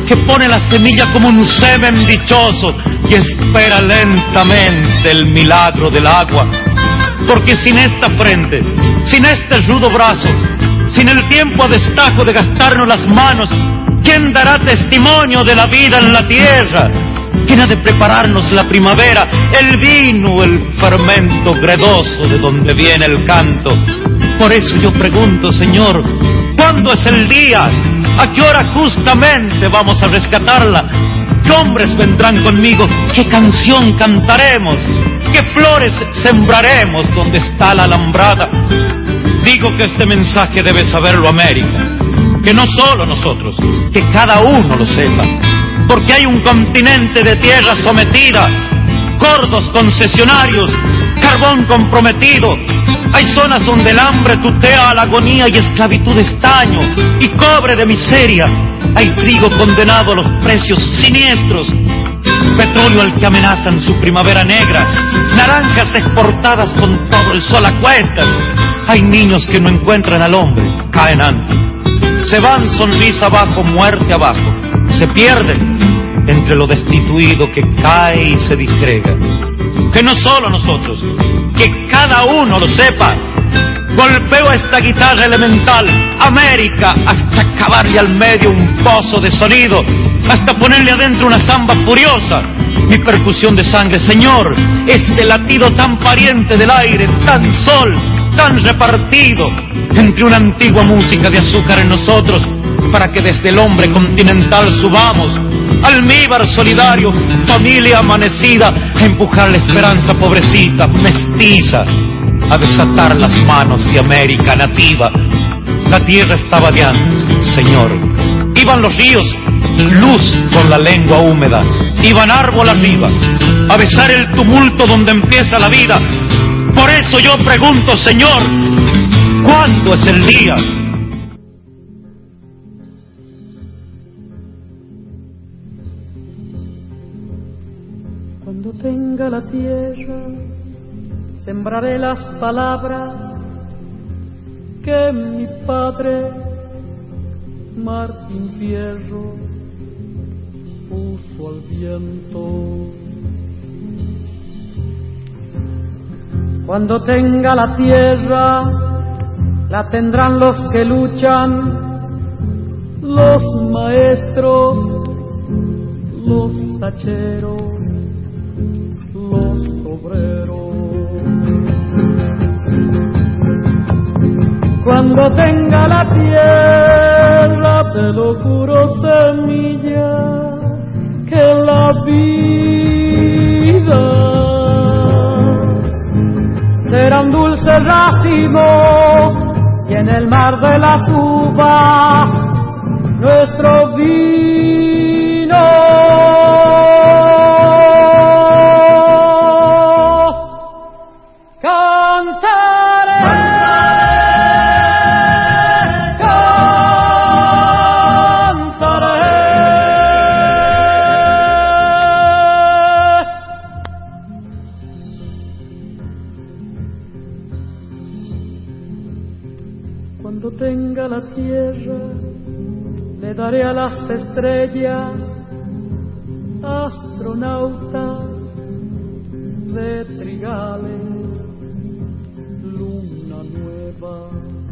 que pone la semilla como un semen dichoso y espera lentamente el milagro del agua. Porque sin esta frente, sin este rudo brazo, sin el tiempo a destajo de gastarnos las manos, ¿quién dará testimonio de la vida en la tierra? ¿Quién ha de prepararnos la primavera, el vino, el fermento gredoso de donde viene el canto? Por eso yo pregunto, Señor, ¿cuándo es el día? ¿A qué hora justamente vamos a rescatarla? ¿Qué hombres vendrán conmigo? ¿Qué canción cantaremos? ¿Qué flores sembraremos donde está la alambrada? Digo que este mensaje debe saberlo América, que no solo nosotros, que cada uno lo sepa, porque hay un continente de tierra sometida, cordos concesionarios, carbón comprometido. Hay zonas donde el hambre tutea a la agonía y esclavitud estaño y cobre de miseria. Hay trigo condenado a los precios siniestros, petróleo al que amenazan su primavera negra, naranjas exportadas con todo el sol a cuestas. Hay niños que no encuentran al hombre, caen antes, se van sonrisa abajo, muerte abajo, se pierden entre lo destituido que cae y se disgrega. Que no solo nosotros, que cada uno lo sepa. Golpeo esta guitarra elemental, América, hasta cavarle al medio un pozo de sonido, hasta ponerle adentro una zamba furiosa. Mi percusión de sangre, Señor, este latido tan pariente del aire, tan sol, tan repartido, entre una antigua música de azúcar en nosotros, para que desde el hombre continental subamos, almíbar solidario, familia amanecida, a empujar la esperanza pobrecita, mestiza, a desatar las manos de América nativa. La tierra estaba de antes, Señor. Iban los ríos, luz con la lengua húmeda, iban árbol arriba, a besar el tumulto donde empieza la vida. Por eso yo pregunto, Señor, ¿cuándo es el día? Cuando tenga la tierra, sembraré las palabras que mi padre Martín Fierro puso al viento. Cuando tenga la tierra, la tendrán los que luchan, los maestros, los hacheros, los obreros. Cuando tenga la tierra, te lo juro, semilla, que la vida será un dulce racimo y en el mar de la tuba nuestro vino. Cuando tenga la tierra, le daré a las estrellas, astronautas de trigales, luna nueva.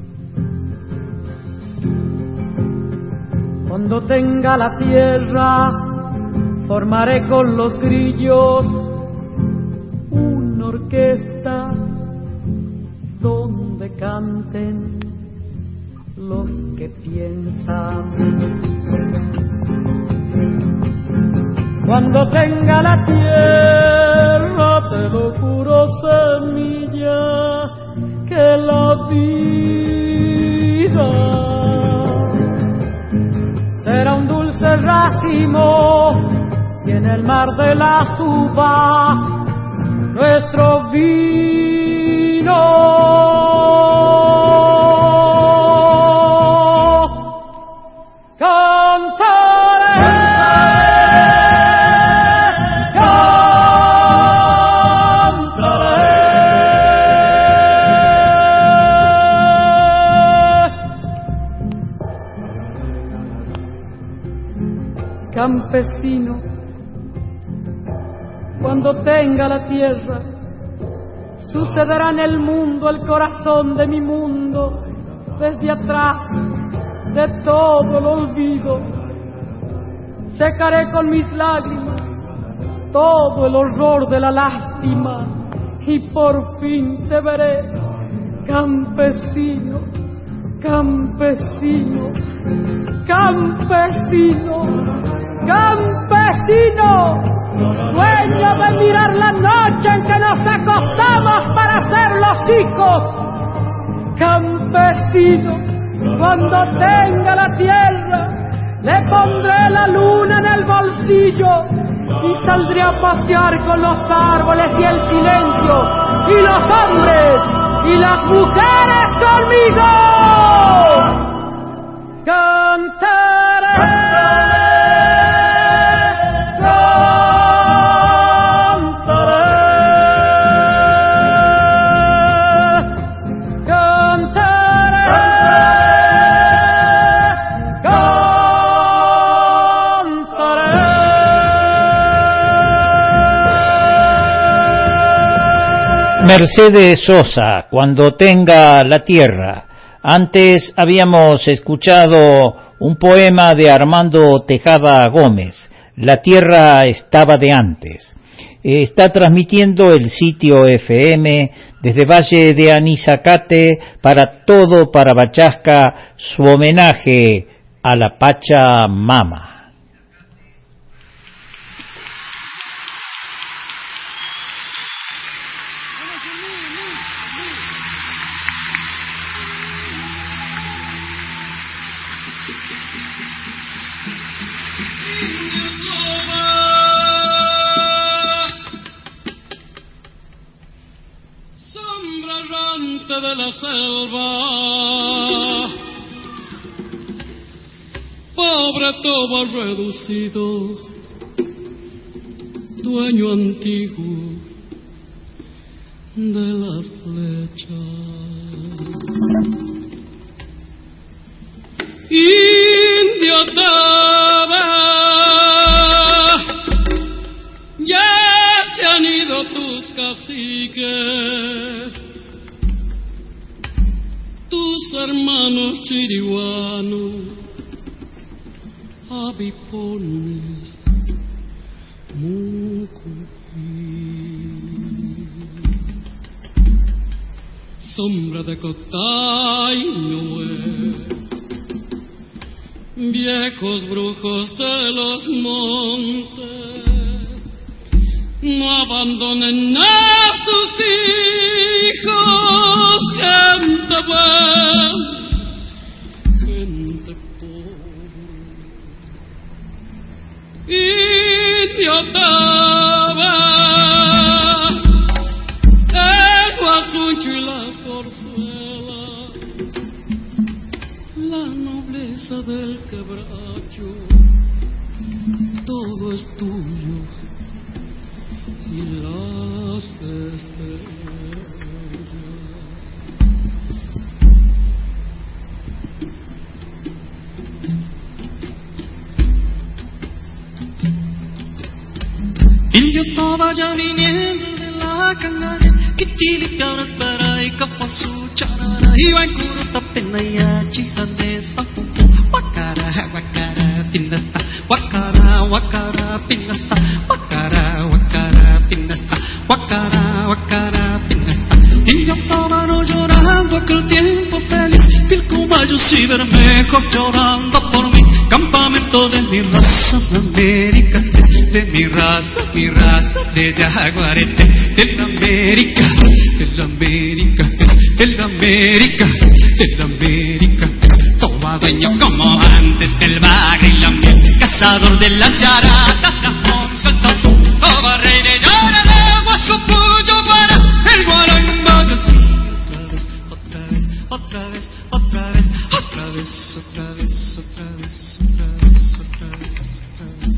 Cuando tenga la tierra, formaré con los grillos una orquesta donde canten los que piensan. Cuando tenga la tierra, te lo juro, semilla, que la vida será un dulce racimo y en el mar de la tuba nuestro vino. campesino, cuando tenga la tierra, sucederá en el mundo el corazón de mi mundo, desde atrás de todo el olvido. Secaré con mis lágrimas todo el horror de la lástima y por fin te veré, campesino, campesino, campesino, campesino, dueño de mirar la noche en que nos acostamos para hacer los hijos. Campesino, cuando tenga la tierra, le pondré la luna en el bolsillo y saldré a pasear con los árboles y el silencio, y los hombres y las mujeres conmigo. Cantaré, Mercedes Sosa, cuando tenga la tierra. Antes habíamos escuchado un poema de Armando Tejada Gómez, La tierra estaba de antes. Está transmitiendo el sitio FM desde Valle de Anizacate para todo Parabachasca su homenaje a la Pachamama. De la selva, pobre toba reducido, dueño antiguo de las flechas. Indio toba, ya se han ido tus caciques, tus hermanos chirihuanos, avipones, mucupí. Sombra de Coctainhue, viejos brujos de los montes, no abandonen a sus hijos, gente buena, gente pobre. Indio Toba, el guasuncho y las corzuelas, la nobleza del quebracho, todo es tuyo y las estrellas. Indio Toba ya viniendo de la canalla, Kitilipianas para y Capasu charara, Iba en Curuta penaya, Chihane Sapupu, Wakara, Wakara, Pinasta, Wakara, Wakara, Pinasta, Wakara, Wakara, Pinasta, Wakara, Wakara, Pinasta. Indio Toba no llorando aquel tiempo feliz, Pilcomayo y Bermejo llorando por mí, campamento de mi raza de América, de mi raza de Yaguarete, de la América, de la América, de la América, de la América, Toba dueño como antes del bagre y la miel, cazador de la charata, Ramón Saltón, Toba rey de llora de Guasupuyo para el guarango de su. Otra vez, otra vez, otra vez, otra vez, otra vez, otra vez, otra vez, otra vez, otra vez.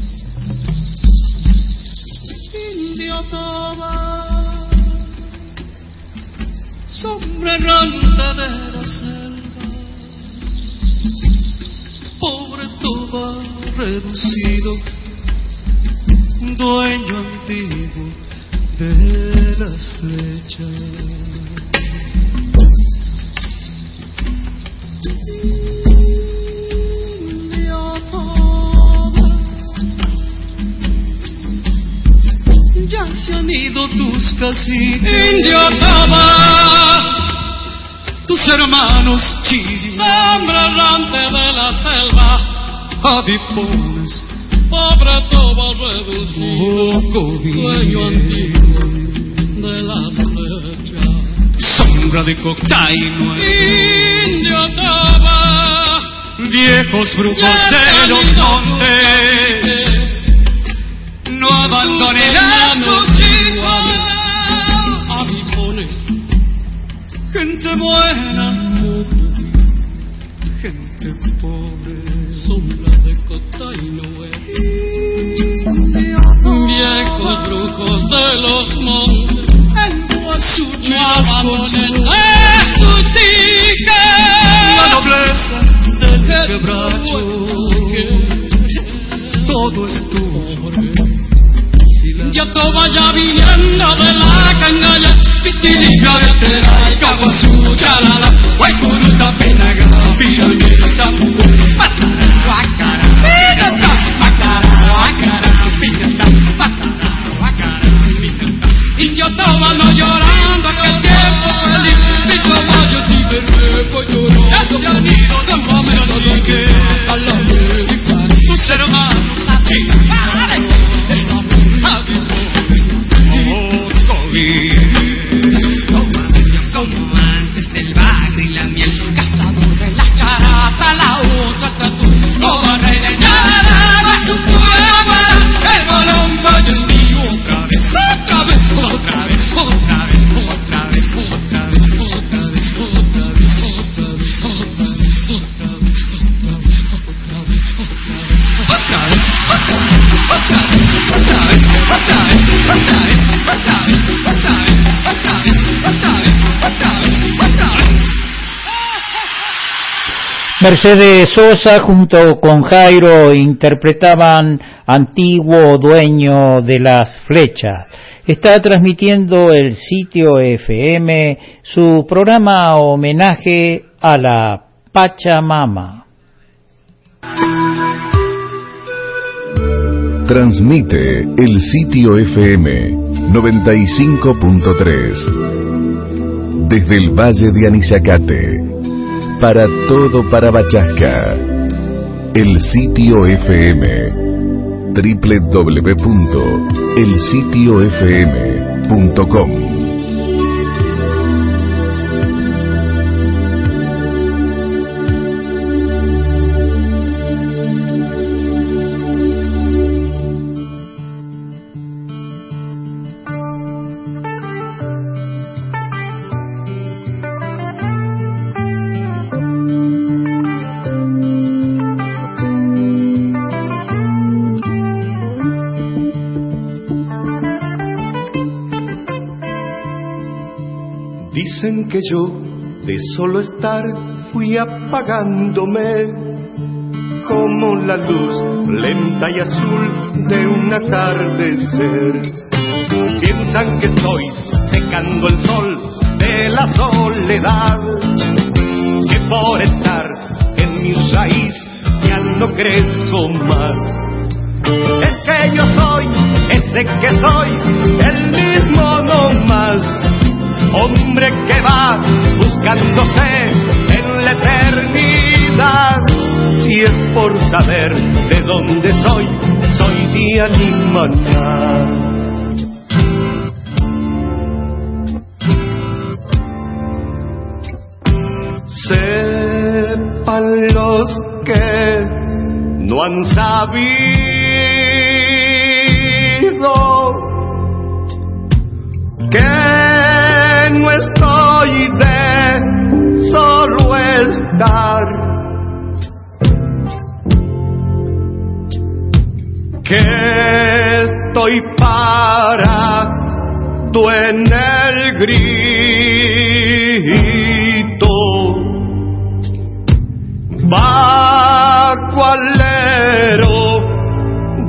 Indio Toba, sombra errante de la selva, pobre Toba seducido, dueño antiguo de las flechas. Ya se han ido tus casitas, Indio Toba, tus hermanos chiris, sangre errante de la selva, avipones, pobre Toba reducido, dueño antiguo de las flechas. sombra de cocaíno, Indio Toba, viejos brujos de los montes, no abandonen a sus hijos. avipones, Gente buena, gente pobre, sombra de cocaína, viejos brujos de los montes, no abandonen a sus hijas. la nobleza del quebracho, todo es tuyo. Ya Toba ya viniendo de la canalla, Pitilica de Tera y Caguazú, Chalala, Huaycuruta, Penaga, Piramista, Patara, Huacara, Pinata, Patara, Huacara, Pinata, Patara, Huacara, Pinata. Indio Toba no llorando aquel tiempo feliz, mi caballos y bermejo lloró. Ya se han ido tus caciques, a la americana, tus hermanos chinos, como antes del bagre y la miel, cazador de las charatas, la usa hasta tú, como rey de Yarara, su puebla, el balón vaya es mío, otra vez, otra vez, otra vez, otra vez, otra vez, otra vez, otra vez, otra vez, otra vez, otra vez, otra vez, otra vez, otra vez, Mercedes Sosa junto con Jairo interpretaban Antiguo Dueño de las Flechas. Está transmitiendo el sitio FM su programa homenaje a la Pachamama. Transmite el sitio FM 95.3 desde el Valle de Anizacate. Para todo Parabachasca, el sitio FM, www.elsitiofm.com. Dicen que yo de solo estar fui apagándome como la luz lenta y azul de un atardecer. Piensan que estoy secando el sol de la soledad, que por estar en mi raíz ya no crezco más. Es que yo soy ese que soy, el mismo no más. Hombre que va buscándose en la eternidad. Si es por saber de dónde soy, soy día ni mañana. Sepan los que no han sabido que no estoy de solo estar, que estoy parado en el grito, bajo alero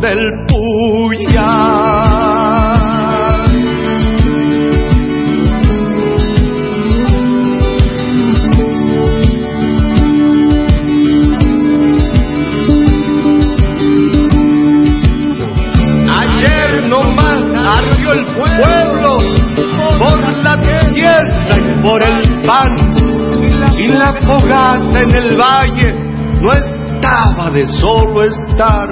del puñal. Ayer nomás ardió el pueblo por la tierra y por el pan, y la fogata en el valle no estaba de solo estar.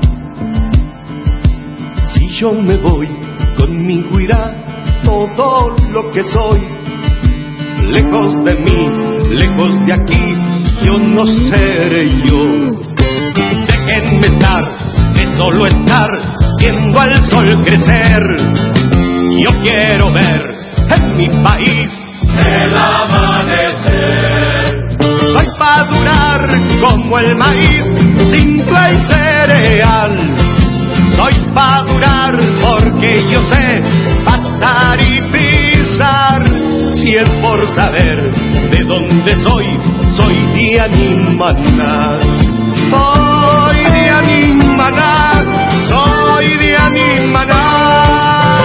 Si yo me voy, conmigo irá todo lo que soy. Lejos de mí, lejos de aquí, yo no seré yo. Déjenme estar, de solo estar, viendo al sol crecer. Yo quiero ver en mi país el amanecer. Soy pa' durar como el maíz, simple y cereal. Soy pa' durar porque yo sé pasar y pisar. Si es por saber de dónde soy de Animaná. Soy de Animaná, soy de Animaná.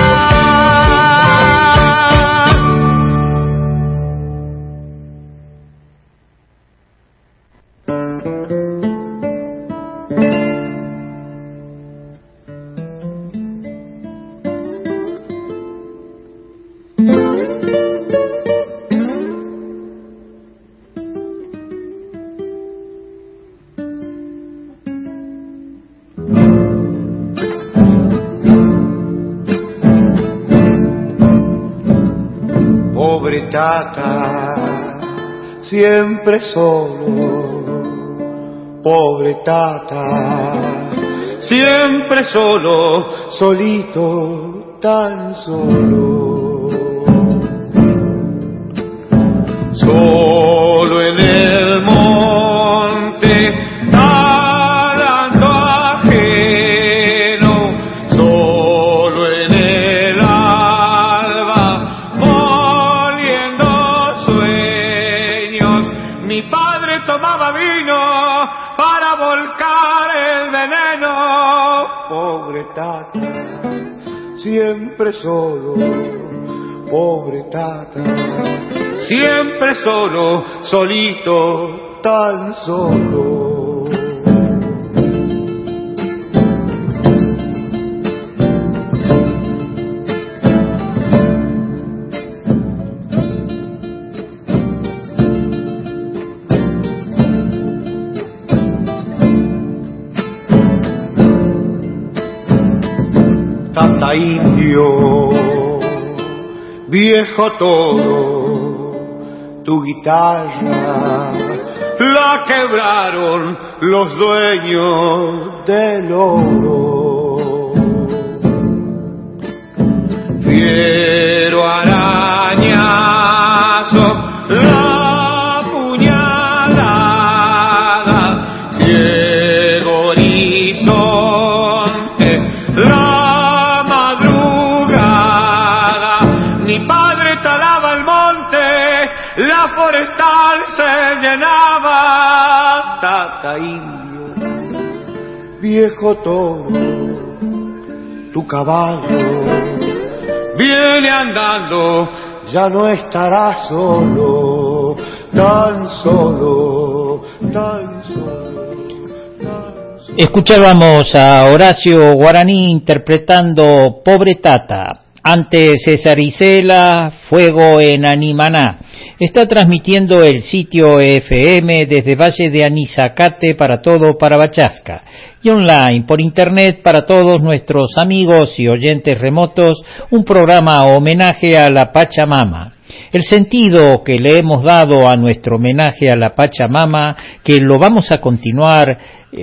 Pobre Tata, siempre solo. Pobre Tata, siempre solo, solito, tan solo. Solo en el monte, talando ajeno, solo en el alba, moliendo sueños. Mi padre tomaba vino para volcar el veneno. Pobre Tata, siempre solo. Pobre Tata, siempre solo, solito, tan solo. Tata indio, viejo todo, tu guitarra la quebraron los dueños del oro. Fiero arañazo, la puñalada, ciego horizonte, la madrugada. Mi padre talaba el monte, la forestal se llenaba. Tata indio, viejo toro, tu caballo viene andando, ya no estará solo, tan solo, tan solo, tan solo. Escuchábamos a Horacio Guaraní interpretando Pobre Tata. Antes César Isela, Fuego en Animaná. Está transmitiendo el sitio FM desde Valle de Anizacate para todo Parabachasca y online por internet para todos nuestros amigos y oyentes remotos, un programa homenaje a la Pachamama. El sentido que le hemos dado a nuestro homenaje a la Pachamama, que lo vamos a continuar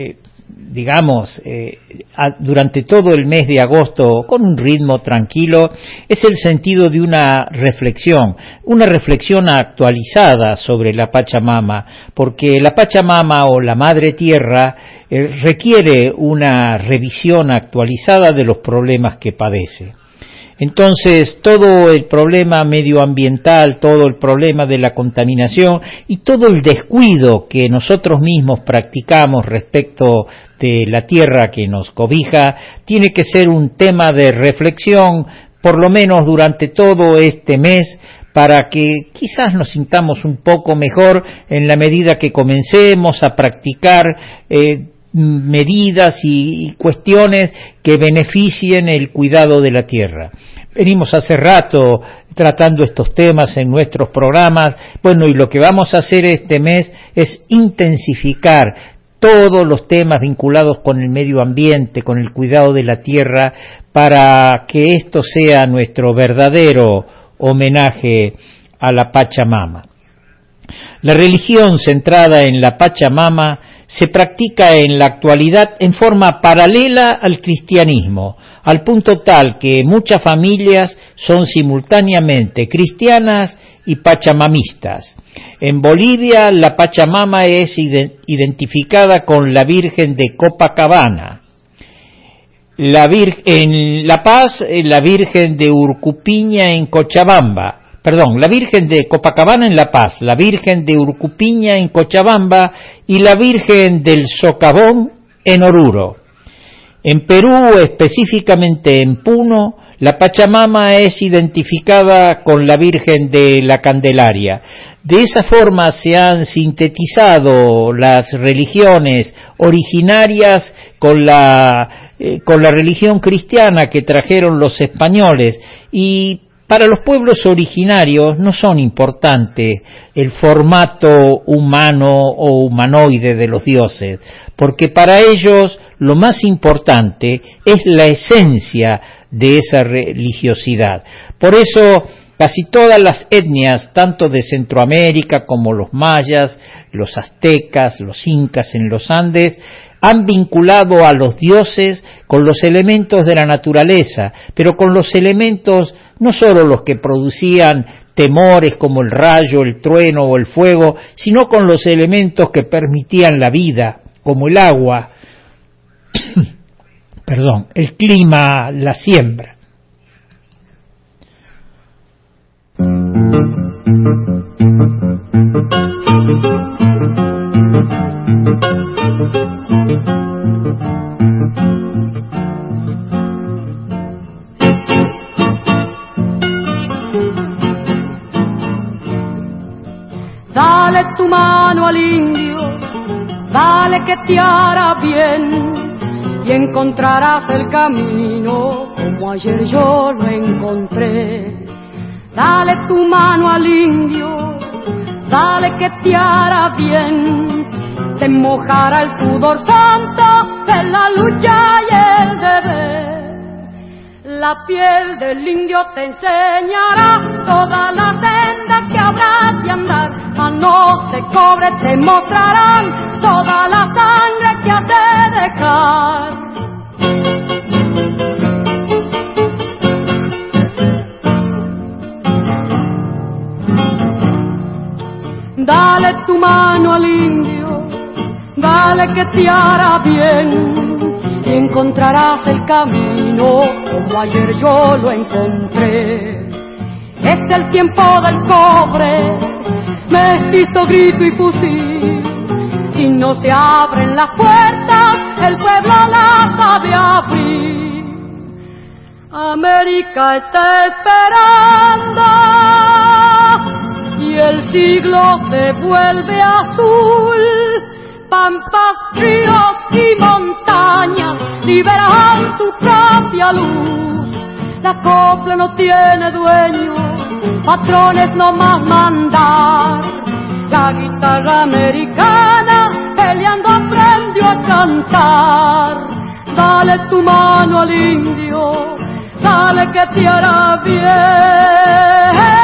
durante todo el mes de agosto con un ritmo tranquilo, es el sentido de una reflexión actualizada sobre la Pachamama, porque la Pachamama o la Madre Tierra requiere una revisión actualizada de los problemas que padece. Entonces, todo el problema medioambiental, todo el problema de la contaminación y todo el descuido que nosotros mismos practicamos respecto de la tierra que nos cobija, tiene que ser un tema de reflexión, por lo menos durante todo este mes, para que quizás nos sintamos un poco mejor en la medida que comencemos a practicar medidas y cuestiones que beneficien el cuidado de la tierra. Venimos hace rato tratando estos temas en nuestros programas, bueno, y lo que vamos a hacer este mes es intensificar todos los temas vinculados con el medio ambiente, con el cuidado de la tierra, para que esto sea nuestro verdadero homenaje a la Pachamama. La religión centrada en la Pachamama se practica en la actualidad en forma paralela al cristianismo, al punto tal que muchas familias son simultáneamente cristianas y pachamamistas. En Bolivia la Pachamama es identificada con la Virgen de Copacabana. En La Paz, la Virgen de Urcupiña en Cochabamba. La Virgen de Copacabana en La Paz, la Virgen de Urcupiña en Cochabamba y la Virgen del Socavón en Oruro. En Perú, específicamente en Puno, la Pachamama es identificada con la Virgen de la Candelaria. De esa forma se han sintetizado las religiones originarias con la religión cristiana que trajeron los españoles, y para los pueblos originarios no son importantes el formato humano o humanoide de los dioses, porque para ellos lo más importante es la esencia de esa religiosidad. Por eso casi todas las etnias, tanto de Centroamérica como los mayas, los aztecas, los incas en los Andes, han vinculado a los dioses con los elementos de la naturaleza, pero con los elementos no solo los que producían temores como el rayo, el trueno o el fuego, sino con los elementos que permitían la vida, como el agua, el clima, la siembra. Dale tu mano al indio, dale que te hará bien y encontrarás el camino como ayer yo lo encontré. Dale tu mano al indio, dale que te hará bien, te mojará el sudor santo de la lucha y el deber. La piel del indio te enseñará toda la senda que habrás de andar, manos de cobre te mostrarán toda la sangre que has de dejar. Dale tu mano al indio, dale que te hará bien y encontrarás el camino como ayer yo lo encontré. Es el tiempo del cobre, mestizo, grito y fusil. Si no se abren las puertas, el pueblo las sabe abrir. América está esperando y el siglo se vuelve azul. Pampas, ríos y montañas liberan su propia luz. La copla no tiene dueño, patrones no más mandar. La guitarra americana peleando aprendió a cantar. Dale tu mano al indio, dale que te hará bien.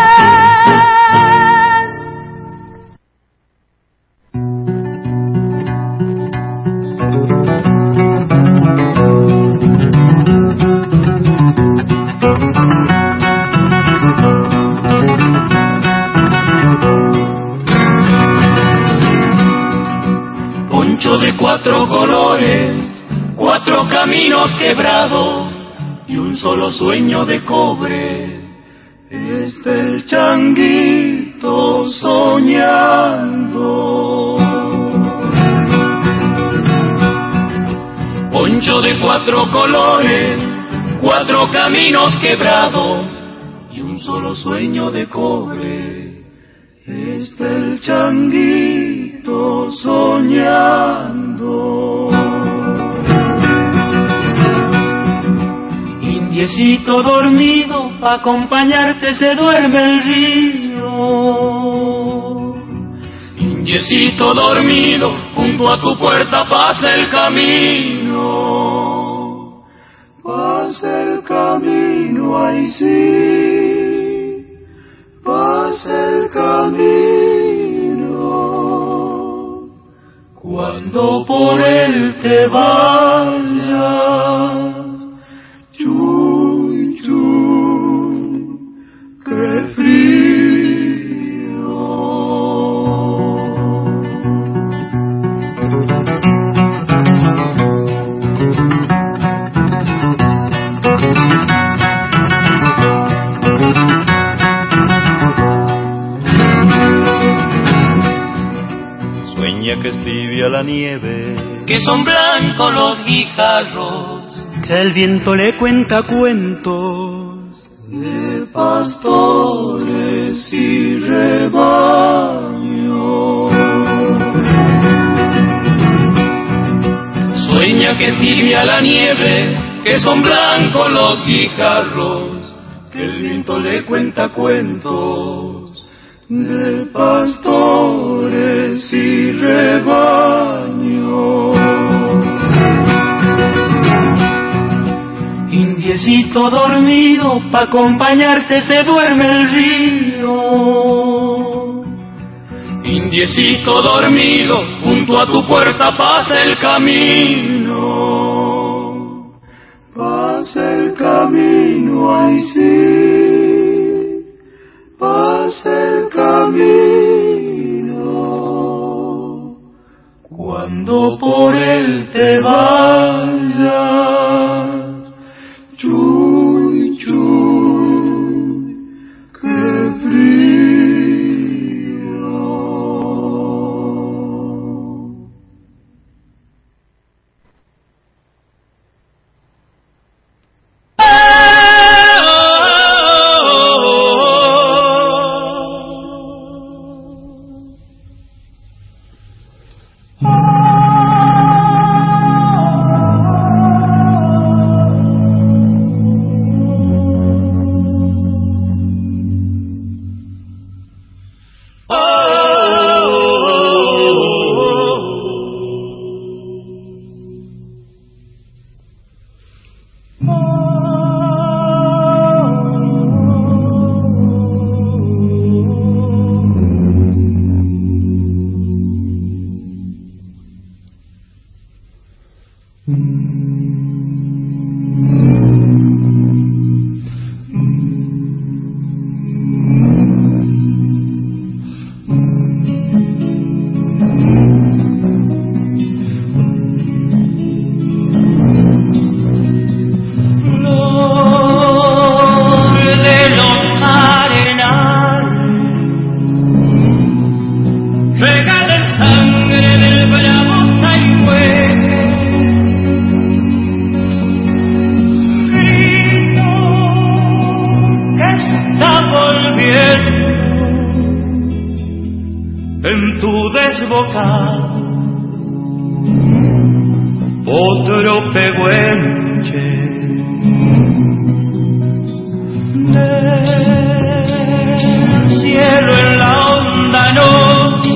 De 4 colores, 4 caminos quebrados, y un solo sueño de cobre. El changuito soñando. Poncho de 4 colores, 4 caminos quebrados y un solo sueño de cobre. El changuito soñando. Indiecito dormido, pa' acompañarte se duerme el río. Indiecito dormido, junto a tu puerta pasa el camino. Pasa el camino, ay sí, pasa el camino. Cuando por él te vayas, chuy, chuy, qué frío. Sueña que es tibia la nieve, que son blancos los guijarros, que el viento le cuenta cuentos de pastores y rebaños. Sueña que es tibia la nieve, que son blancos los guijarros, que el viento le cuenta cuentos de pastores y rebaños. Indiecito dormido, pa' acompañarte se duerme el río. Indiecito dormido, junto a tu puerta pasa el camino. Pasa el camino, ay sí, pasa el camino. Cuando por él te vayas, chuy, chuy, qué frío. Otro pehuenche del cielo en la honda noche,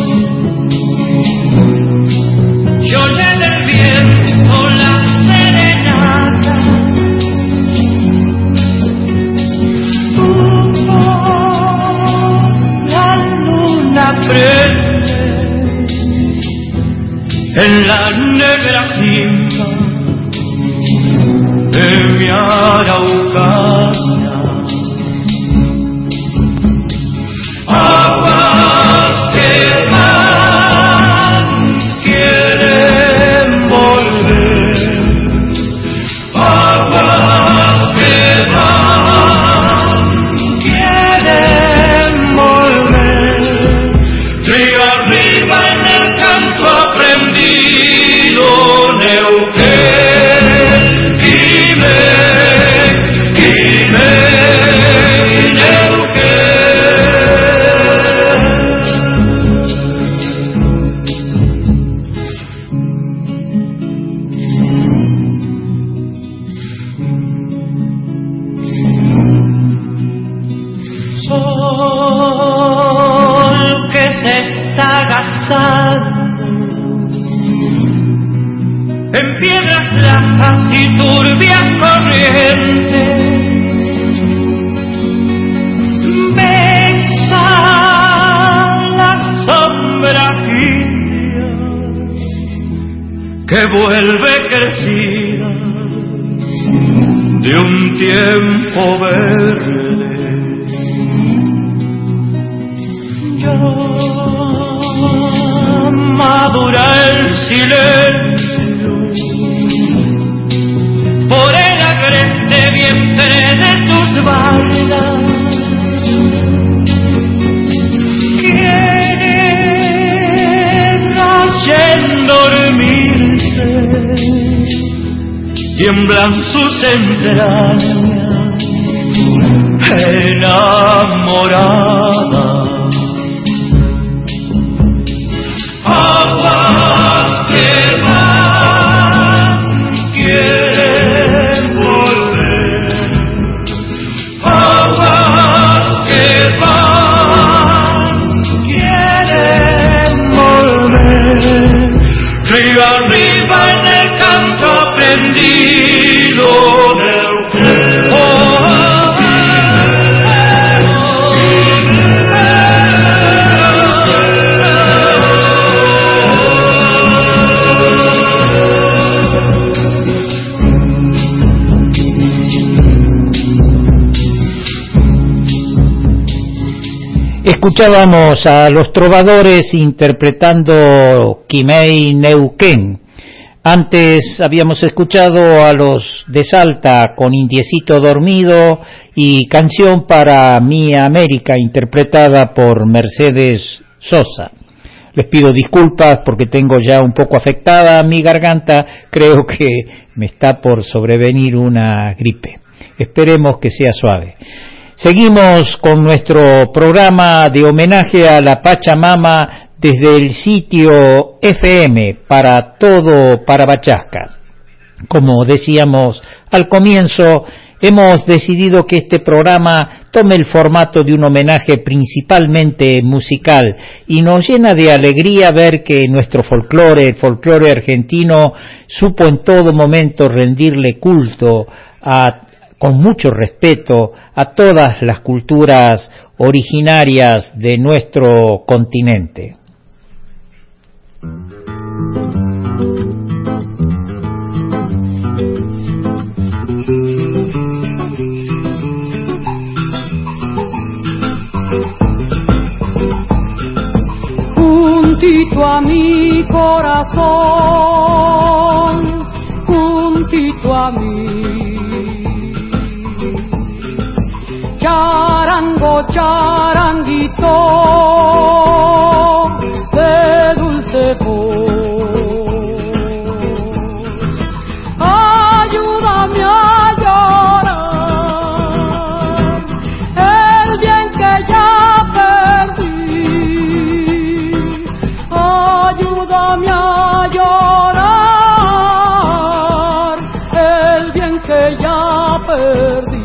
yo oye del viento la serenata, tu voz la luna prende en la negra cinta de mi Araucaria. Aguas que van quieren volver, aguas que pensando en piedras blancas y turbias corrientes. Besa la sombra tibia que vuelve crecida de un tiempo verde. Ya madura el silencio por el agreste vientre de tus bardas. Quieren dormirse, tiemblan sus entrañas enamoradas. Aguas que van, quieren volver. Aguas que van, quieren volver. Río arriba en el canto prendido del fuego. Escuchábamos a los trovadores interpretando Quimei Neuquén. Antes habíamos escuchado a los de Salta con Indiecito Dormido y Canción para mi América, interpretada por Mercedes Sosa. Les pido disculpas porque tengo ya un poco afectada mi garganta, creo que me está por sobrevenir una gripe. Esperemos que sea suave. Seguimos con nuestro programa de homenaje a la Pachamama desde el sitio FM para todo Parabachasca. Como decíamos al comienzo, hemos decidido que este programa tome el formato de un homenaje principalmente musical y nos llena de alegría ver que nuestro folclore, el folclore argentino, supo en todo momento rendirle culto con mucho respeto a todas las culturas originarias de nuestro continente. Juntito a mi corazón, juntito a mí, charango, charanguito de dulce voz, ayúdame a llorar el bien que ya perdí, ayúdame a llorar el bien que ya perdí.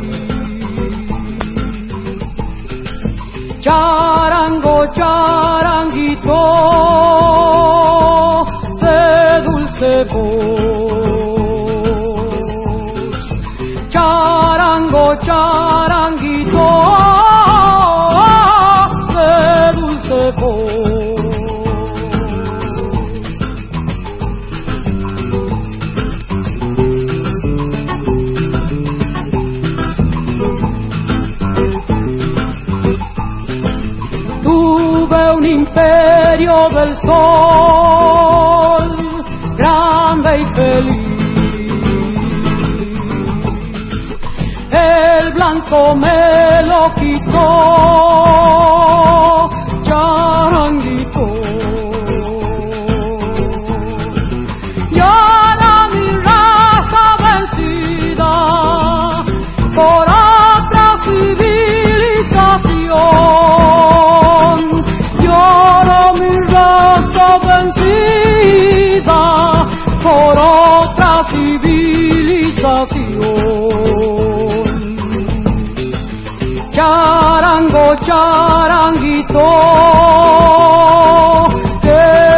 Charango, charanguito de dulce voz, charango, charanguito de dulce voz. Un imperio del sol, grande y feliz. El blanco me lo quitó, charanguito. Y ahora mi raza vencida por otra civilización. Por otra civilización. Charango, charanguito de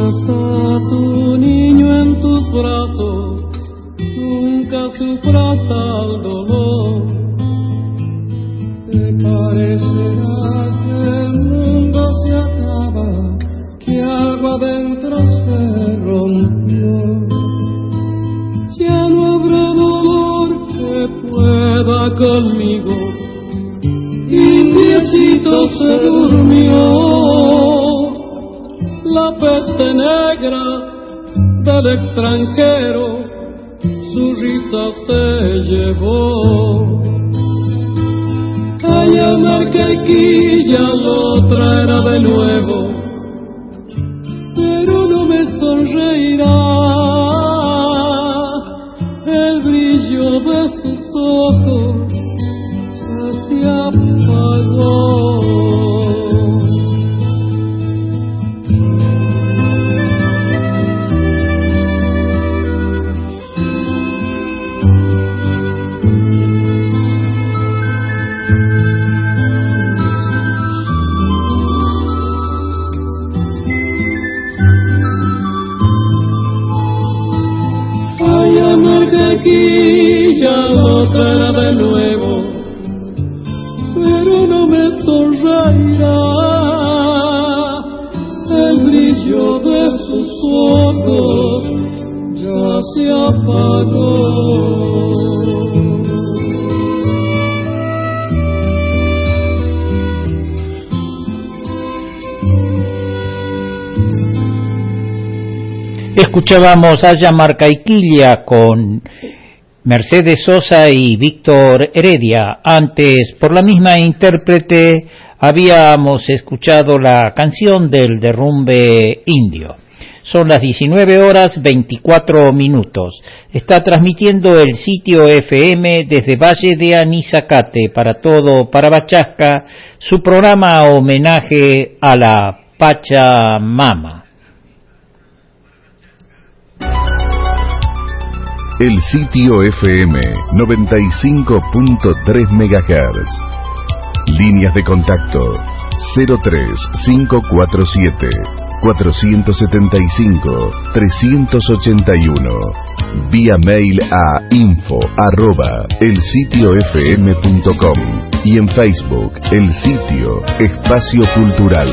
Descansa tu niño en tus brazos, nunca sufras al dolor. Te parecerá que el mundo se acaba, que algo adentro se rompió. Ya no habrá dolor que pueda conmigo, y Diosito se durmió. La peste negra del extranjero su risa se llevó. Ella Marcaiquilla lo traerá de nuevo, pero no me sonreirá. El brillo de sus ojos se apagó. Aquí ya lo traerá de nuevo, pero no me sonreirá. El brillo de sus ojos ya se apagó. Escuchábamos a Aya Marcaiquilla con Mercedes Sosa y Víctor Heredia. Antes, por la misma intérprete, habíamos escuchado la canción del derrumbe indio. Son las 19:24. Está transmitiendo el sitio FM desde Valle de Anizacate para todo Parabachasca, su programa homenaje a la Pachamama. El sitio FM 95.3 MHz. Líneas de contacto 03547 475 381. Vía mail a info@elsitiofm.com y en Facebook El Sitio Espacio Cultural.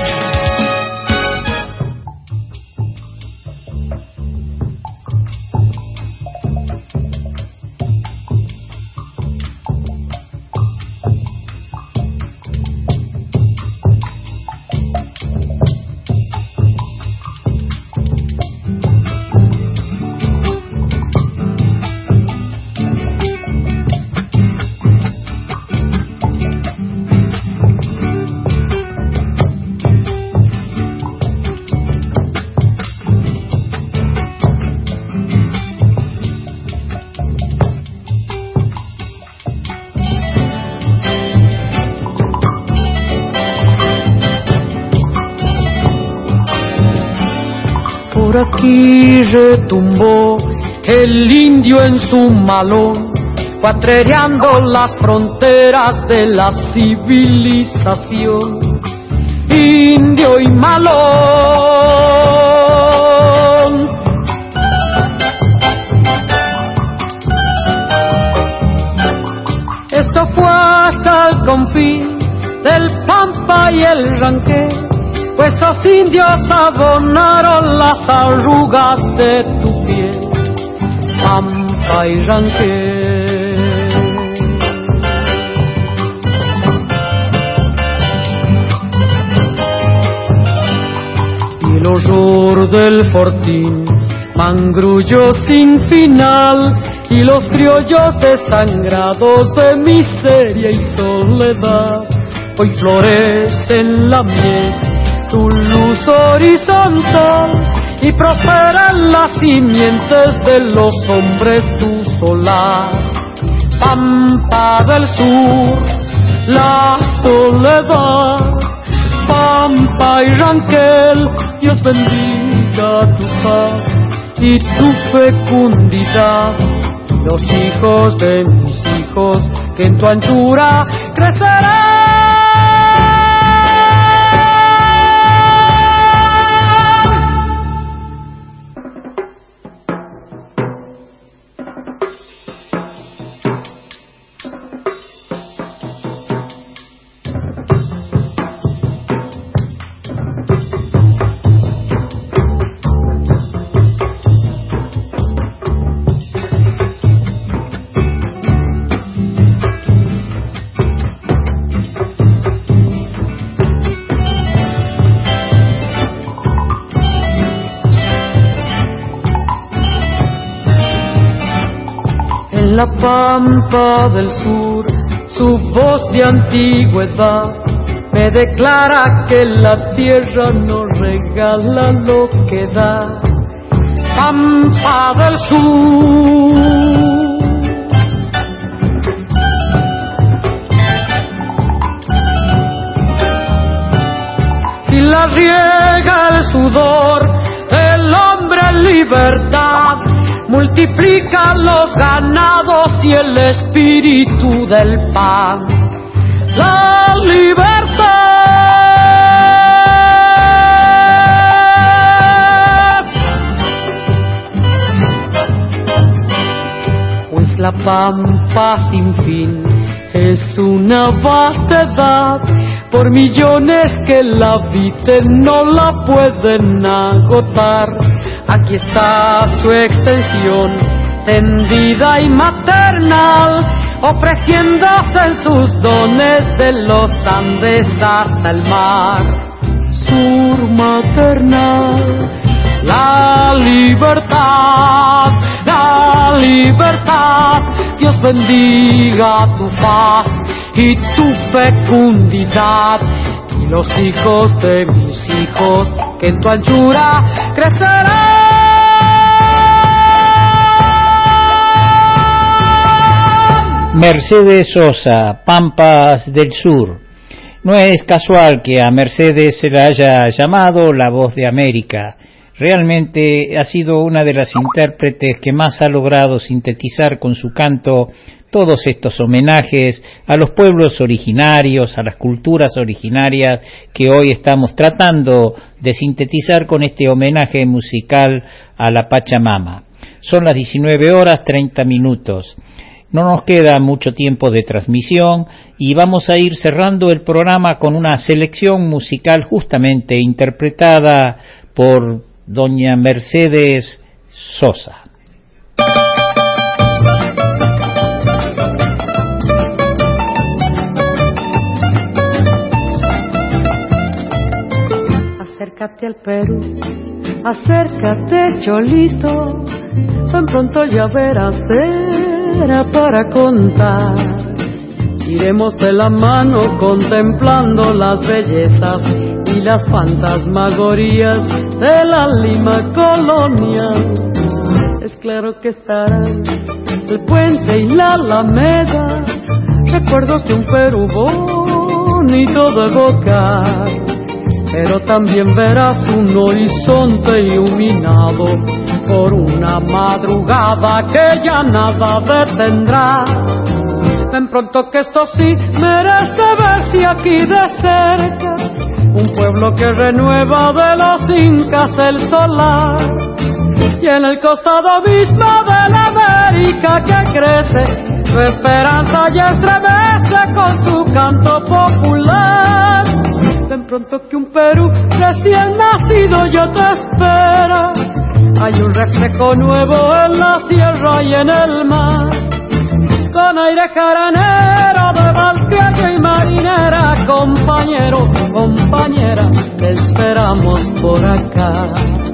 Por aquí retumbó el indio en su malón, cuatrereando las fronteras de la civilización. Indio y malón. Esto fue hasta el confín del Pampa y el Ranquel, pues esos indios abonaron las arrugas de tu piel, Pampa y Ranquel. Y el horror del fortín, mangrullo sin final, y los criollos desangrados de miseria y soledad, hoy florecen la miel, tu luz horizontal, y prosperan las simientes de los hombres tu solar. Pampa del sur, la soledad, Pampa y Ranquel, Dios bendiga tu paz y tu fecundidad, los hijos de mis hijos que en tu anchura crecerán. la pampa del sur, su voz de antigüedad me declara que la tierra no regala lo que da. Pampa del sur, si la riega el sudor del hombre en libertad, multiplica los ganados y el espíritu del pan. La libertad, pues la pampa sin fin es una vastedad, por millones que la habiten no la pueden agotar. Aquí está su extensión, tendida y maternal, ofreciéndose en sus dones de los Andes hasta el mar. Sur maternal, la libertad, Dios bendiga tu faz y tu fecundidad, y los hijos de mis hijos que en tu anchura crecerán. Mercedes Sosa, Pampas del Sur. No es casual que a Mercedes se la haya llamado la voz de América. Realmente ha sido una de las intérpretes que más ha logrado sintetizar con su canto todos estos homenajes a los pueblos originarios, a las culturas originarias que hoy estamos tratando de sintetizar con este homenaje musical a la Pachamama. Son las 19:30. No nos queda mucho tiempo de transmisión y vamos a ir cerrando el programa con una selección musical justamente interpretada por doña Mercedes Sosa. Acércate al Perú, acércate Cholito, tan pronto ya verás, era para contar. Iremos de la mano contemplando las bellezas y las fantasmagorías de la Lima colonial. Es claro que estarán el puente y la Alameda, recuerdos de un Perú bonito de evocar. Pero también verás un horizonte iluminado por una madrugada que ya nada detendrá. Ven pronto que esto sí merece verse aquí de cerca, un pueblo que renueva de los incas el solar, y en el costado mismo de la América que crece, su esperanza ya estremece con su canto popular. Ven pronto que un Perú recién nacido ya te espera, hay un reflejo nuevo en la sierra y en el mar, con aire jaranero de valteaño y marinera. Compañero, compañera, te esperamos por acá.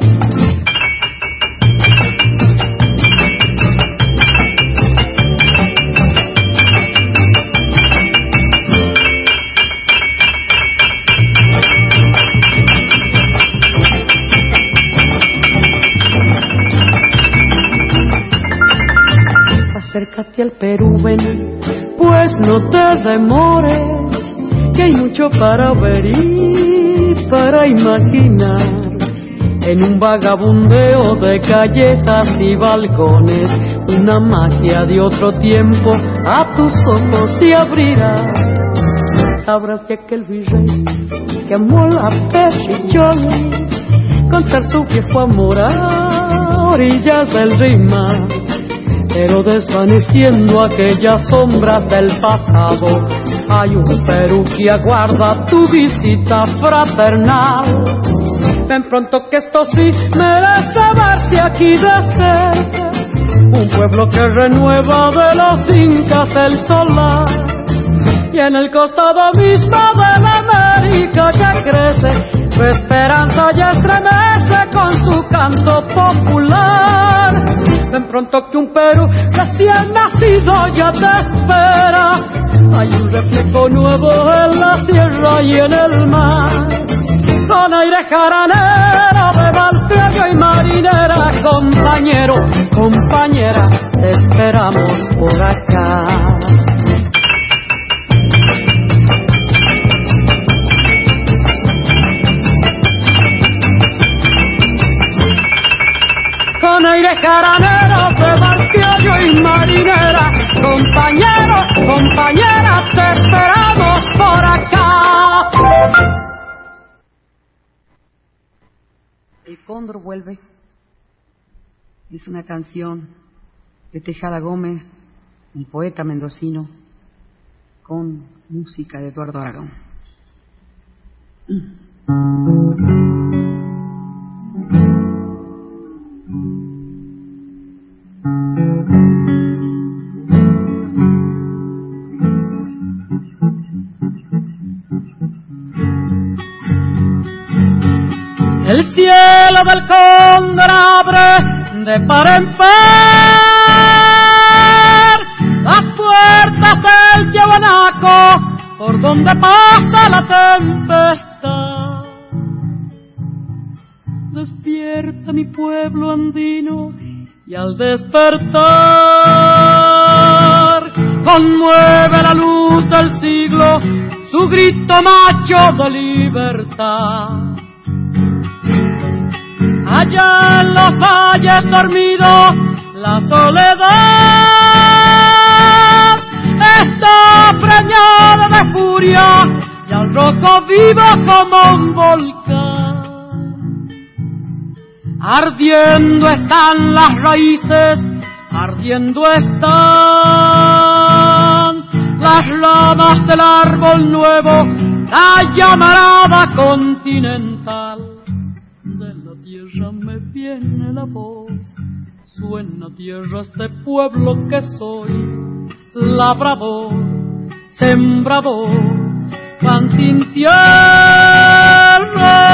Acércate al Perú, ven, pues no te demores, que hay mucho para ver y para imaginar. En un vagabundeo de callejas y balcones, una magia de otro tiempo a tus ojos se abrirá. Sabrás de aquel virrey que amó la Pechicholi, contar su viejo amor a orillas del río Mar. Pero desvaneciendo aquellas sombras del pasado, hay un Perú que aguarda tu visita fraternal. Ven pronto que esto sí merece verse aquí de cerca, un pueblo que renueva de los incas el solar, y en el costado mismo de la América que crece, su esperanza ya estremece con su canto popular. Ven pronto que un Perú recién nacido ya te espera. Hay un reflejo nuevo en la tierra y en el mar, con aire jaranero de balseño y marinera. Compañero, compañera, te esperamos por acá. Con aire jaranero de balseño y marinera. Compañero, compañera, te esperamos por acá. El cóndor vuelve. Es una canción de Tejada Gómez, el poeta mendocino, con música de Eduardo Aragón. El cielo del cóndor abre de par en par las puertas del Yaguanaco, por donde pasa la tempestad. Despierta mi pueblo andino y al despertar conmueve la luz del siglo su grito macho de libertad. Allá en los valles dormidos la soledad está preñada de furia y al roco vivo como un volcán. Ardiendo están las raíces, ardiendo están las ramas del árbol nuevo, la llamarada continental. Me viene la voz, suena tierra este pueblo que soy, labrador, sembrador, pan sin tierra.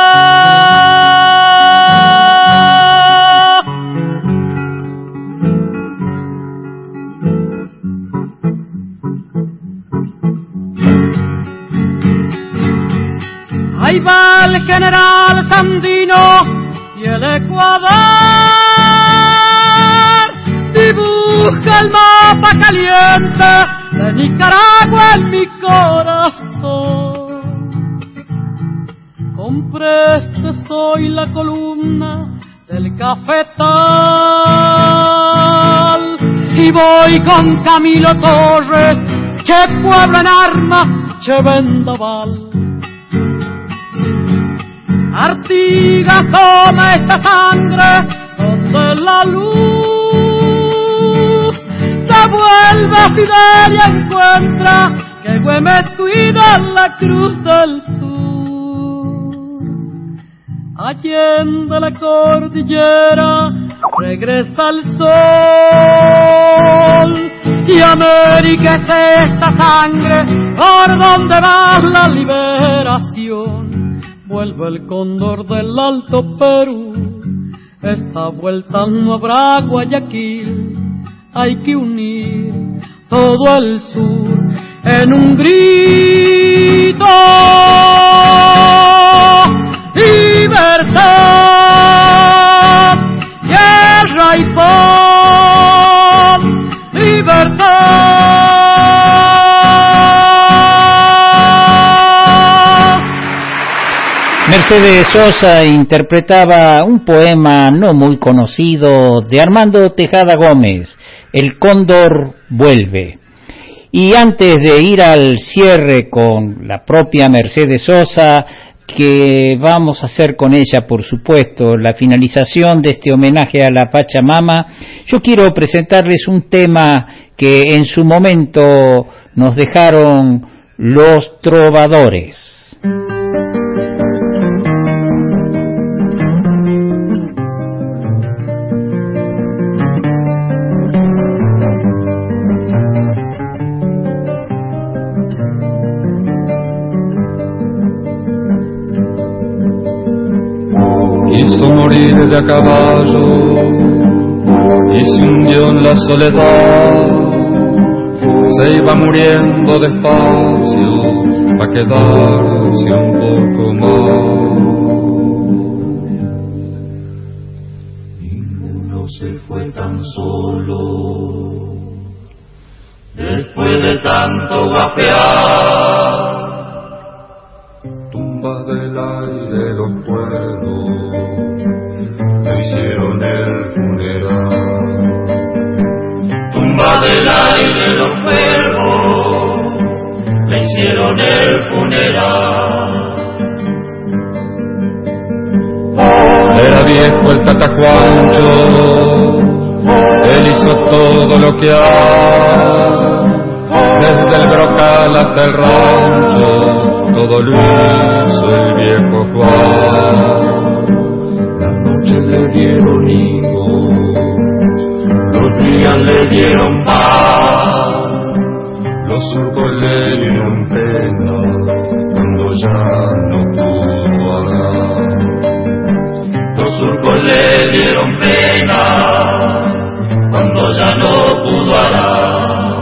Ahí va el general Sandino y el Ecuador dibuja el mapa caliente de Nicaragua en mi corazón. Con preste soy la columna del cafetal y voy con Camilo Torres, che pueblo en arma, che vendaval. Artigas toma esta sangre donde la luz se vuelve fidel y encuentra que Güemes cuida la cruz del sur. Allende la cordillera regresa el sol y América es esta sangre por donde va la liberación. Vuelve el cóndor del Alto Perú, esta vuelta no habrá Guayaquil, hay que unir todo el sur en un grito. Libertad, guerra y paz, libertad. Mercedes Sosa interpretaba un poema no muy conocido de Armando Tejada Gómez, El cóndor vuelve. Y antes de ir al cierre con la propia Mercedes Sosa, que vamos a hacer con ella, por supuesto, la finalización de este homenaje a la Pachamama, yo quiero presentarles un tema que en su momento nos dejaron los trovadores. Quiso morir de a caballo y se la soledad se iba muriendo despacio para quedarse un poco más. Ninguno se fue tan solo después de tanto guapear. Tumbas del aire los cuervos le hicieron el funeral. Tumbas del aire los cuervos le hicieron el funeral. Era viejo el Tata Juancho, él hizo todo lo que hay, desde el brocal hasta el rancho, todo lo hizo el viejo Juan. Las noches le dieron higos, los días le dieron paz, los surcos le dieron pena cuando ya no pudo hablar. Los surcos le dieron pena cuando ya no pudo hablar.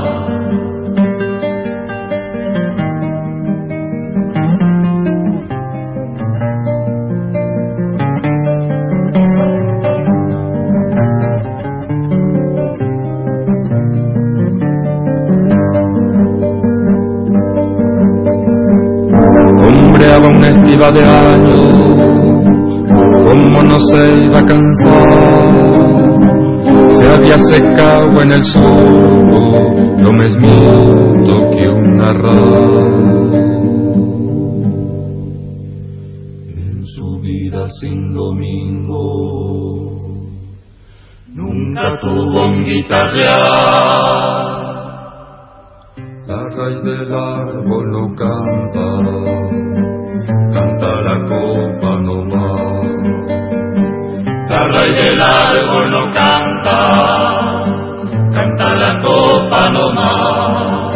Hombreaba una estiva de años, como no se iba a cansar, se había secado en el surco, lo mismito que un arrayal. En su vida sin domingo, nunca tuvo un guitarrear. La raíz del árbol no canta, canta la copa nomás. La raíz del árbol no canta, canta la copa nomás.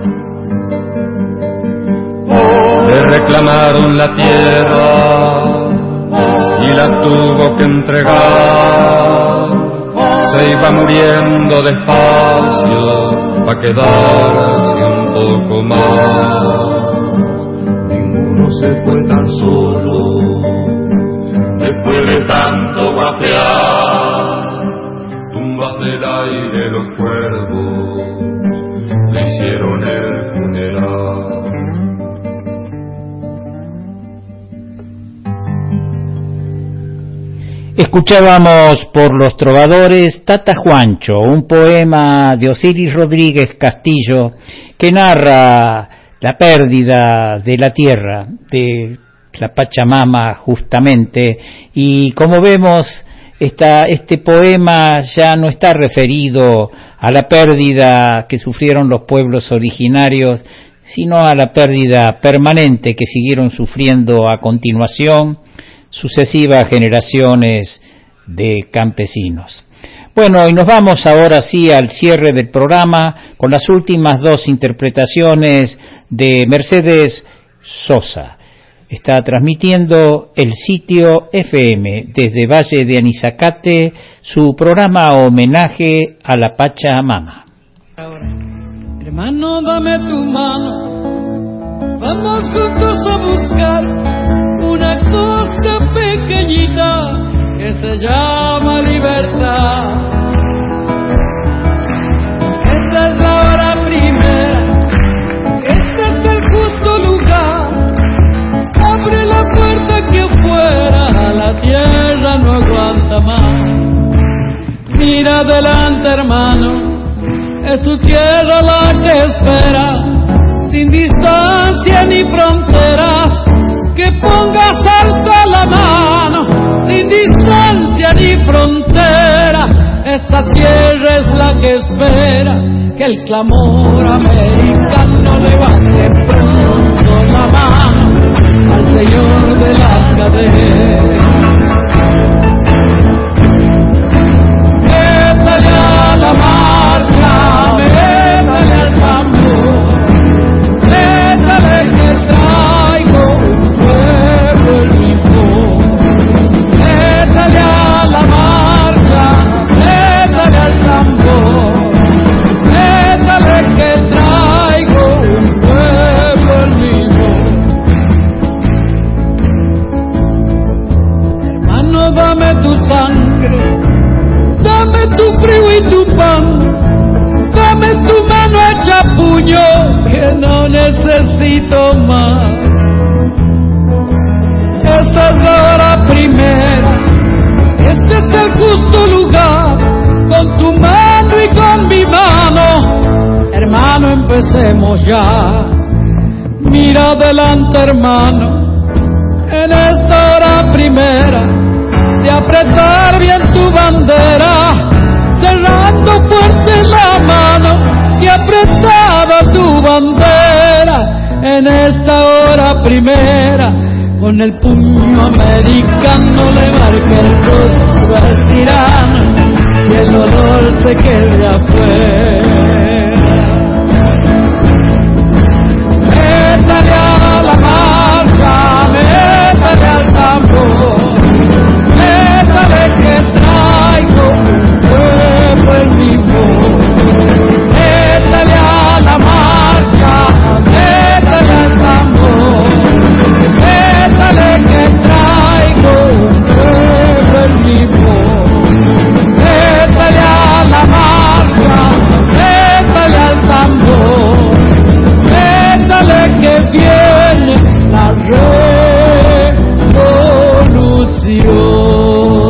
Le reclamaron la tierra y la tuvo que entregar. Se iba muriendo despacio pa' quedarse un poco más. Ninguno se fue tan solo después de tanto guapear. Tumbas del aire los cuervos le hicieron el funeral. Escuchábamos por los trovadores Tata Juancho, un poema de Osiris Rodríguez Castillo que narra la pérdida de la tierra, de la Pachamama justamente, y como vemos este poema ya no está referido a la pérdida que sufrieron los pueblos originarios, sino a la pérdida permanente que siguieron sufriendo a continuación sucesivas generaciones de campesinos. Bueno, y nos vamos ahora sí al cierre del programa con las últimas dos interpretaciones de Mercedes Sosa. Está transmitiendo el sitio FM desde Valle de Anizacate su programa homenaje a la Pachamama. Hermano, dame tu mano, vamos juntos a buscar una cosa pequeñita que se llama libertad. Esta es la hora primera, este es el justo lugar. Abre la puerta que afuera la tierra no aguanta más. Mira adelante, hermano, es tu tierra la que espera, sin distancia ni fronteras. Que pongas alto la mano, sin distancia ni frontera. Esta tierra es la que espera que el clamor americano levante pronto la mano al Señor de las cadenas. Métale a la marcha, métale al tambor, métale que traigo métale a la marcha, métale al tambor, frío y tumbando, dame tu mano hecha puño, que no necesito más. Esta es la hora primera, este es el justo lugar, con tu mano y con mi mano, hermano, empecemos ya. Mira adelante, hermano, en esta hora primera, de apretar bien tu bandera, cerrando fuerte la mano que apretaba tu bandera. En esta hora primera, con el puño americano le marca el rostro al tirano y el dolor se queda afuera. Métale a la marcha, métale al tambor, métale que traigo fuego en mi voz. Métale a la marcha, métale al tambor, métale que traigo fuego en mi voz. Métale a la marcha, métale al tambor, métale que viene la revolución.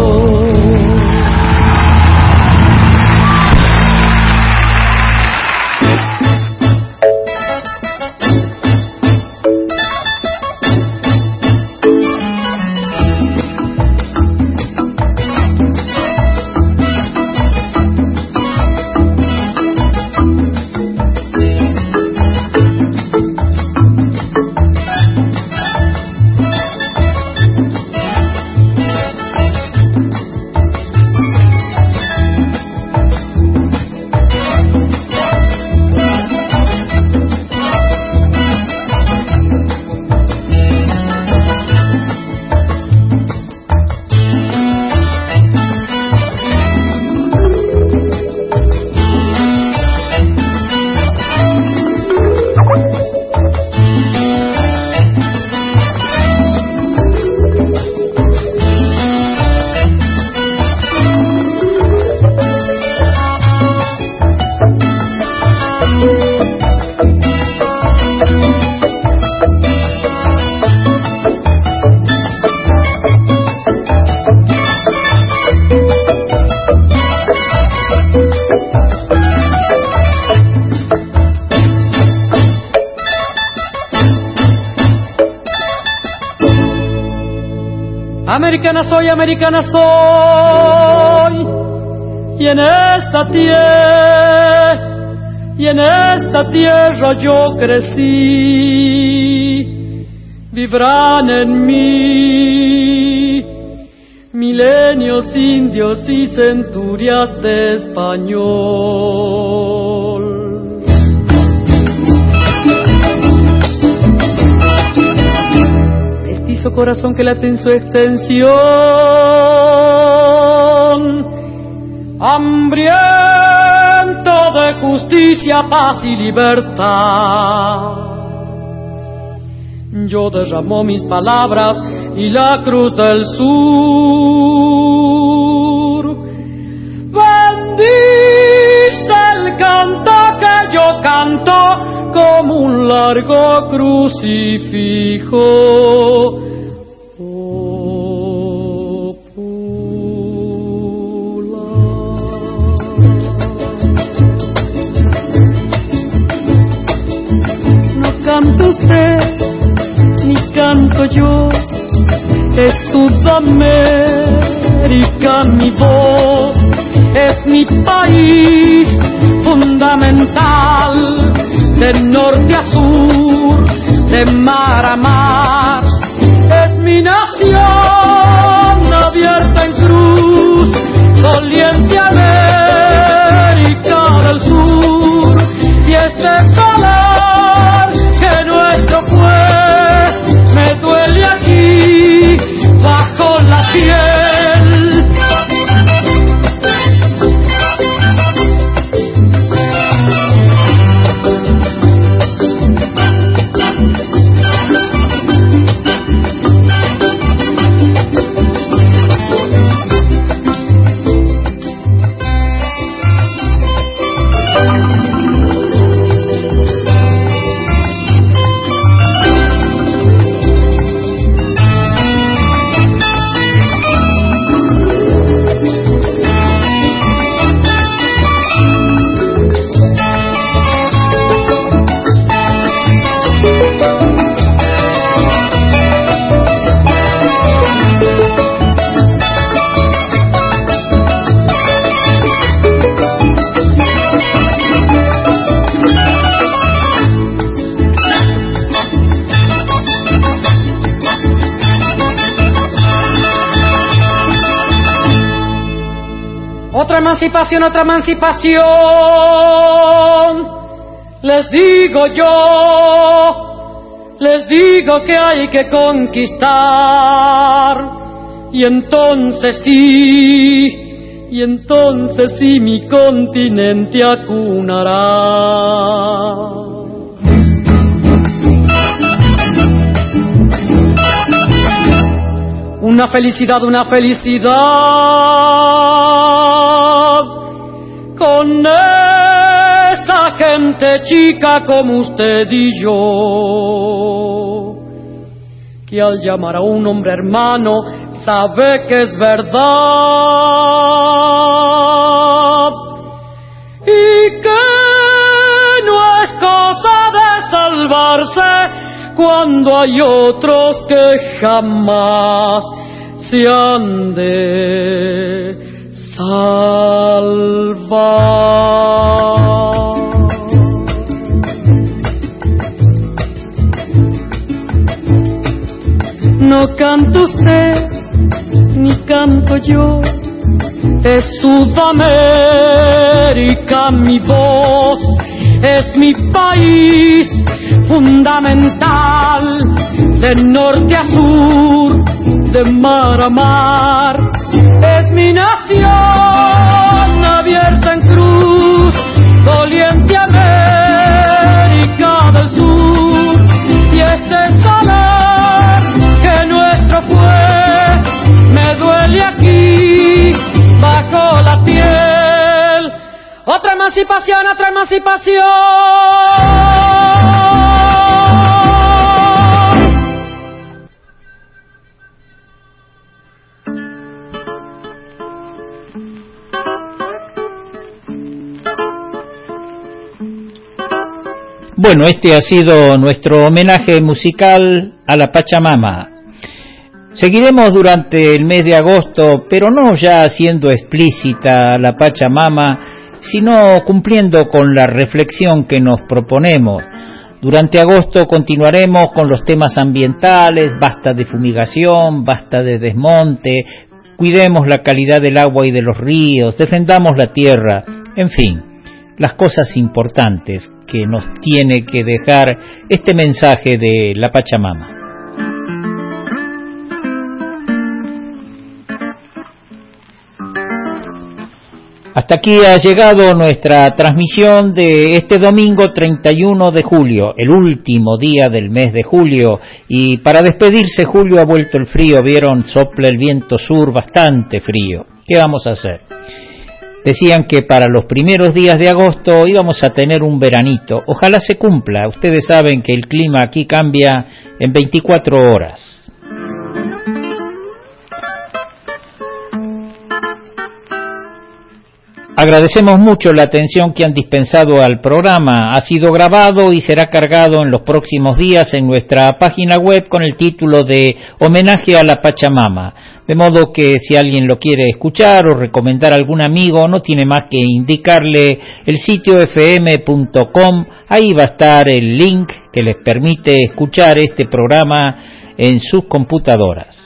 Americana soy, y en esta tierra yo crecí. Vivrán en mí milenios indios y centurias de español. Corazón que late en su extensión, hambriento de justicia, paz y libertad. Yo derramo mis palabras y la cruz del sur bendice el canto que yo canto como un largo crucifijo. Canto usted, ni canto yo, es Sudamérica mi voz, es mi país fundamental, de norte a sur, de mar a mar, es mi nación abierta en cruz, doliente América del Sur, y este color nuestro fue, me duele aquí bajo la piel. emancipación, otra emancipación. Les digo que hay que conquistar. Y entonces sí mi continente acunará. Una felicidad con esa gente chica como usted y yo, que al llamar a un hombre hermano sabe que es verdad y que no es cosa de salvarse cuando hay otros que jamás se han de salvar. No canta usted ni canto yo, es Sudamérica mi voz, es mi país fundamental, de norte a sur, de mar a mar, es mi nación abierta en cruz, doliente América del Sur, y este saber que nuestro fue, me duele aquí bajo la piel. Otra emancipación, otra emancipación. Bueno, este ha sido nuestro homenaje musical a la Pachamama. Seguiremos durante el mes de agosto, pero no ya haciendo explícita la Pachamama, sino cumpliendo con la reflexión que nos proponemos. Durante agosto continuaremos con los temas ambientales, basta de fumigación, basta de desmonte, cuidemos la calidad del agua y de los ríos, defendamos la tierra, en fin, las cosas importantes que nos tiene que dejar este mensaje de la Pachamama. Hasta aquí ha llegado nuestra transmisión de este domingo 31 de julio, el último día del mes de julio, y para despedirse julio ha vuelto el frío, vieron, sopla el viento sur, bastante frío. ¿Qué vamos a hacer? Decían que para los primeros días de agosto íbamos a tener un veranito, ojalá se cumpla, ustedes saben que el clima aquí cambia en 24 horas. Agradecemos mucho la atención que han dispensado al programa. Ha sido grabado y será cargado en los próximos días en nuestra página web con el título de Homenaje a la Pachamama. De modo que si alguien lo quiere escuchar o recomendar a algún amigo, no tiene más que indicarle el sitio fm.com. Ahí va a estar el link que les permite escuchar este programa en sus computadoras.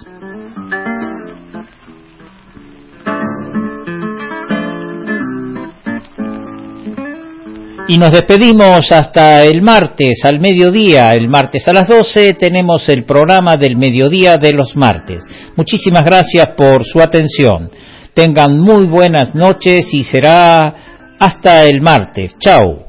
Y nos despedimos hasta el martes al mediodía. El martes a las 12 tenemos el programa del mediodía de los martes. Muchísimas gracias por su atención. Tengan muy buenas noches y será hasta el martes. Chao.